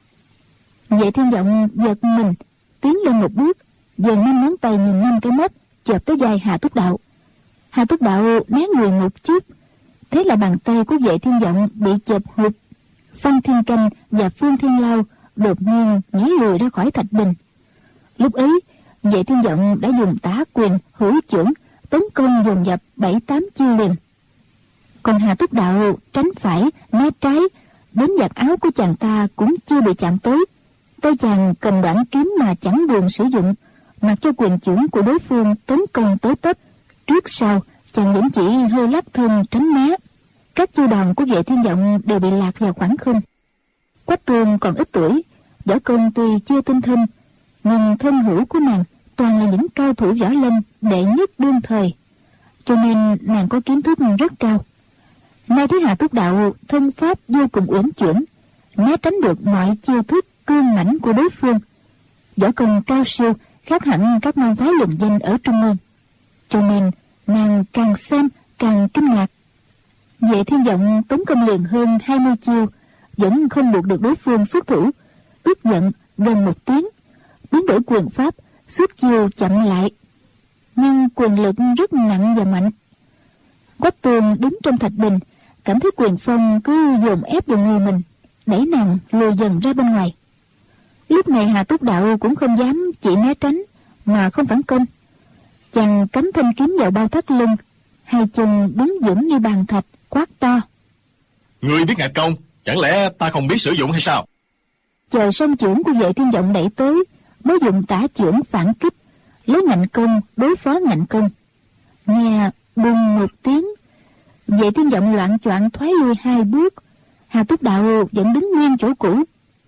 Vệ Thiên Vọng giật mình tiến lên một bước, giơ 5 ngón tay nhìn 5 cái móc chộp tới vai Hà Túc Đạo. Hà Túc Đạo né người một chút, thế là bàn tay của Vệ Thiên Vọng bị chộp hụt. Phan Thiên Canh và Phương Thiên Lao đột nhiên nhảy lùi ra khỏi thạch đình. Lúc ấy Vệ Thiên Vọng đã dùng tả quyền hữu chưởng tấn công dồn dập 7-8 chiêu liền. Còn Hà Túc Đạo tránh phải né trái, đến giặt áo của chàng ta cũng chưa bị chạm tới. Tay chàng cầm đoạn kiếm mà chẳng buồn sử dụng, mặc cho quyền chưởng của đối phương tấn công tới tấp. Trước sau chàng vẫn chỉ hơi lắc thân tránh né. Các chiêu đòn của Vệ Thiên Vọng đều bị lạc vào khoảng không. Quách Tương còn ít tuổi, võ công tuy chưa tinh thâm, nhưng thân hữu của nàng toàn là những cao thủ võ lâm đệ nhất đương thời, cho nên nàng có kiến thức rất cao. Nay thấy Hà Túc Đạo thân pháp vô cùng uyển chuyển, né tránh được mọi chiêu thức cương mãnh của đối phương, võ công cao siêu khác hẳn các môn phái lừng danh ở Trung Nguyên, cho nên nàng càng xem càng kinh ngạc. Vệ Thiên Vọng tấn công liền hơn 20 chiêu, vẫn không buộc được đối phương xuất thủ. Tức giận gần một tiếng, biến đổi quyền pháp, xuất chiêu chậm lại, nhưng quyền lực rất nặng và mạnh. Quách Tương đứng trong thạch đình, cảm thấy quyền phong cứ dồn ép vào người mình, đẩy nàng lùi dần ra bên ngoài. Lúc này Hà Túc Đạo cũng không dám chỉ né tránh mà không phản công. Chàng cắm thanh kiếm vào bao thắt lưng, hai chân đứng vững như bàn thạch, quát to: Ngươi biết ngạnh công, chẳng lẽ ta không biết sử dụng hay sao? Chờ song chưởng của Vệ Thiên Vọng đẩy tới, mới dùng tả chưởng phản kích, lấy ngạnh công đối phó ngạnh công. Nghe bùng một tiếng, Vệ Thiên Vọng loạng choạng thoái lui 2 bước. Hà Túc Đạo vẫn đứng nguyên chỗ cũ.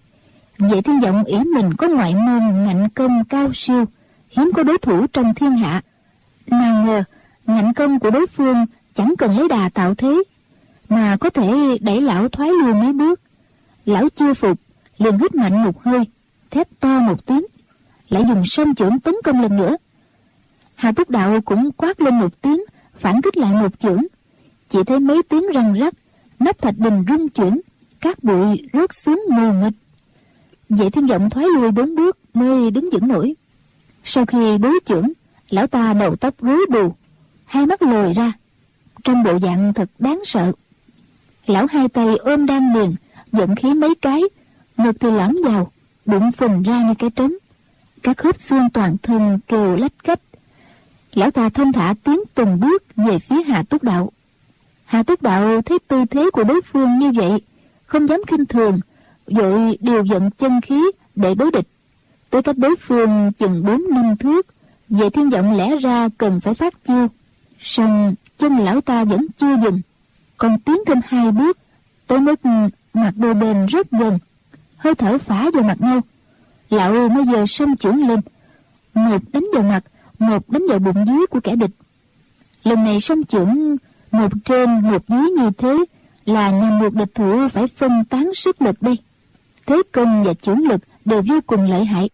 Vệ Thiên Vọng ỷ mình có ngoại môn ngạnh công cao siêu, hiếm có đối thủ trong thiên hạ. Nào ngờ ngạnh công của đối phương chẳng cần lấy đà tạo thế, mà có thể đẩy lão thoái lui mấy bước. Lão chưa phục, liền hít mạnh một hơi, thét to một tiếng, lại dùng song chưởng tấn công lần nữa. Hà Túc Đạo cũng quát lên một tiếng, phản kích lại một chưởng. Chỉ thấy mấy tiếng răng rắc, nắp thạch đình rung chuyển, cát bụi rớt xuống mù mịt. Vệ Thiên Vọng thoái lui 4 bước mới đứng vững nổi. Sau khi đối chưởng, lão ta đầu tóc rối bù, hai mắt lồi ra, trong bộ dạng thật đáng sợ. Lão hai tay ôm đan điền, vận khí mấy cái, ngực thì lõm vào, bụng phình ra như cái trống, các khớp xương toàn thân kêu lách cách. Lão ta thông thả tiến từng bước về phía Hà Túc Đạo. Hà Túc Đạo thấy tư thế của đối phương như vậy, không dám khinh thường, vội điều vận chân khí để đối địch. Tới cách đối phương chừng 4-5 thước, Vệ Thiên Vọng lẽ ra cần phải phát chiêu, song chân lão ta vẫn chưa dừng, còn tiến thêm 2 bước, tới mức mặt đôi bên rất gần, hơi thở phả vào mặt nhau. Lão mới giơ song chưởng lên, một đánh vào mặt, một đánh vào bụng dưới của kẻ địch. Lần này song chưởng một trên một dưới như thế là nhằm buộc địch thủ phải phân tán sức lực đây. Thế công và chưởng lực đều vô cùng lợi hại.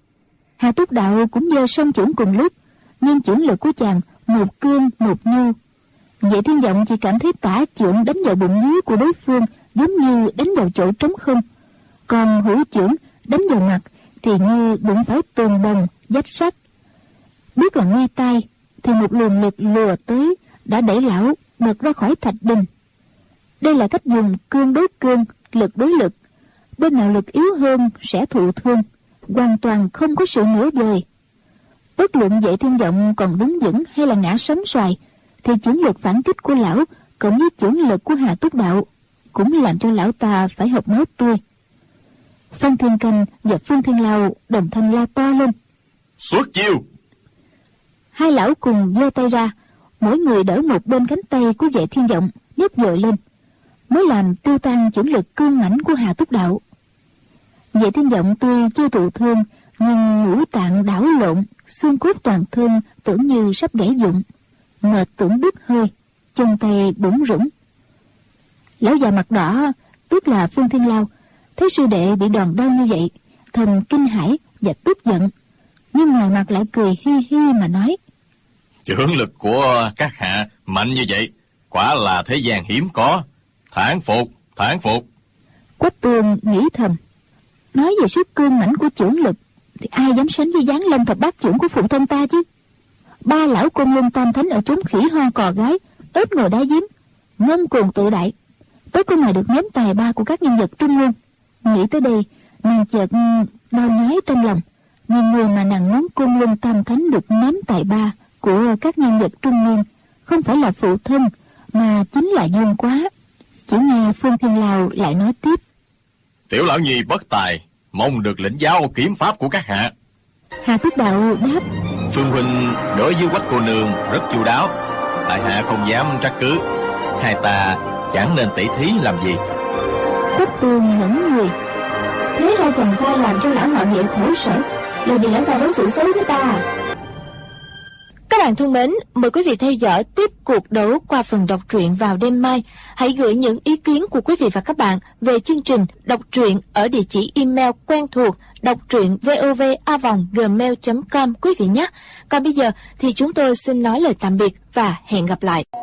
Hà Túc Đạo cũng giơ song chưởng cùng lúc, nhưng chưởng lực của chàng một cương một nhu. Vệ Thiên Vọng chỉ cảm thấy tả chưởng đánh vào bụng dưới của đối phương giống như đánh vào chỗ trống không, còn hữu chưởng đánh vào mặt thì như đụng phải tường đồng giáp sắt. Biết là nguy tai thì một luồng lực lùa tới đã đẩy lão bật ra khỏi thạch đình. Đây là cách dùng cương đối cương, lực đối lực, bên nào lực yếu hơn sẽ thụ thương, hoàn toàn không có sự nửa vời. Bất luận Vệ Thiên Vọng còn đứng vững hay là ngã sóng xoài, thì chưởng lực phản kích của lão cộng với chưởng lực của Hà Túc Đạo cũng làm cho lão ta phải hộc máu tươi. Phong Thiên Canh và Phương Thiên Lao đồng thanh la to lên: Xuất chiêu! Hai lão cùng giơ tay ra, mỗi người đỡ một bên cánh tay của Vệ Thiên Vọng, nhấc dội lên, mới làm tiêu tan chưởng lực cương mãnh của Hà Túc Đạo. Vệ Thiên Vọng tuy chưa thụ thương, nhưng ngũ tạng đảo lộn, xương cốt toàn thân tưởng như sắp gãy vụn, mệt tưởng đứt hơi, chân tay bủn rủn. Lão già mặt đỏ, tức là Phương Thiên Lao, thấy sư đệ bị đòn đau như vậy, thầm kinh hãi và tức giận, nhưng ngoài mặt lại cười hi hi mà nói: Chưởng lực của các hạ mạnh như vậy, quả là thế gian hiếm có. Thản phục, thản phục. Quách Tương nghĩ thầm, nói về sức cương mãnh của chưởng lực thì ai dám sánh với giáng lâm thập bát chưởng của phụ thân ta chứ. 3 lão Côn Luân Tam Thánh ở chốn khỉ hoa cò gái, ếch ngồi đá giếng, ngông cuồng tự đại, tới có mà được nếm tài ba của các nhân vật trung nguyên. Nghĩ tới đây, nàng chợt đau nhói trong lòng. Nhưng người mà nàng muốn Côn Luân Tam Thánh được nếm tài ba của các nhân vật trung nguyên không phải là phụ thân, mà chính là Dương Quá. Chỉ nghe Phương Thiên Lao lại nói tiếp: Tiểu lão nhi bất tài, mong được lĩnh giáo kiếm pháp của các hạ. Hà Túc Đạo đáp: Phương huynh đối với Quách cô nương rất chu đáo, tại hạ không dám trách cứ. Hai ta chẳng nên tỉ thí làm gì. Quách Tương ngẩn người: Thế ra chàng ta làm cho lão họ Vệ khổ sở, là vì lão ta đối xử xấu với ta à? Các bạn thân mến, mời quý vị theo dõi tiếp cuộc đấu qua phần đọc truyện vào đêm mai. Hãy gửi những ý kiến của quý vị và các bạn về chương trình đọc truyện ở địa chỉ email quen thuộc đọc truyện vov@gmail.com quý vị nhé. Còn bây giờ thì chúng tôi xin nói lời tạm biệt và hẹn gặp lại.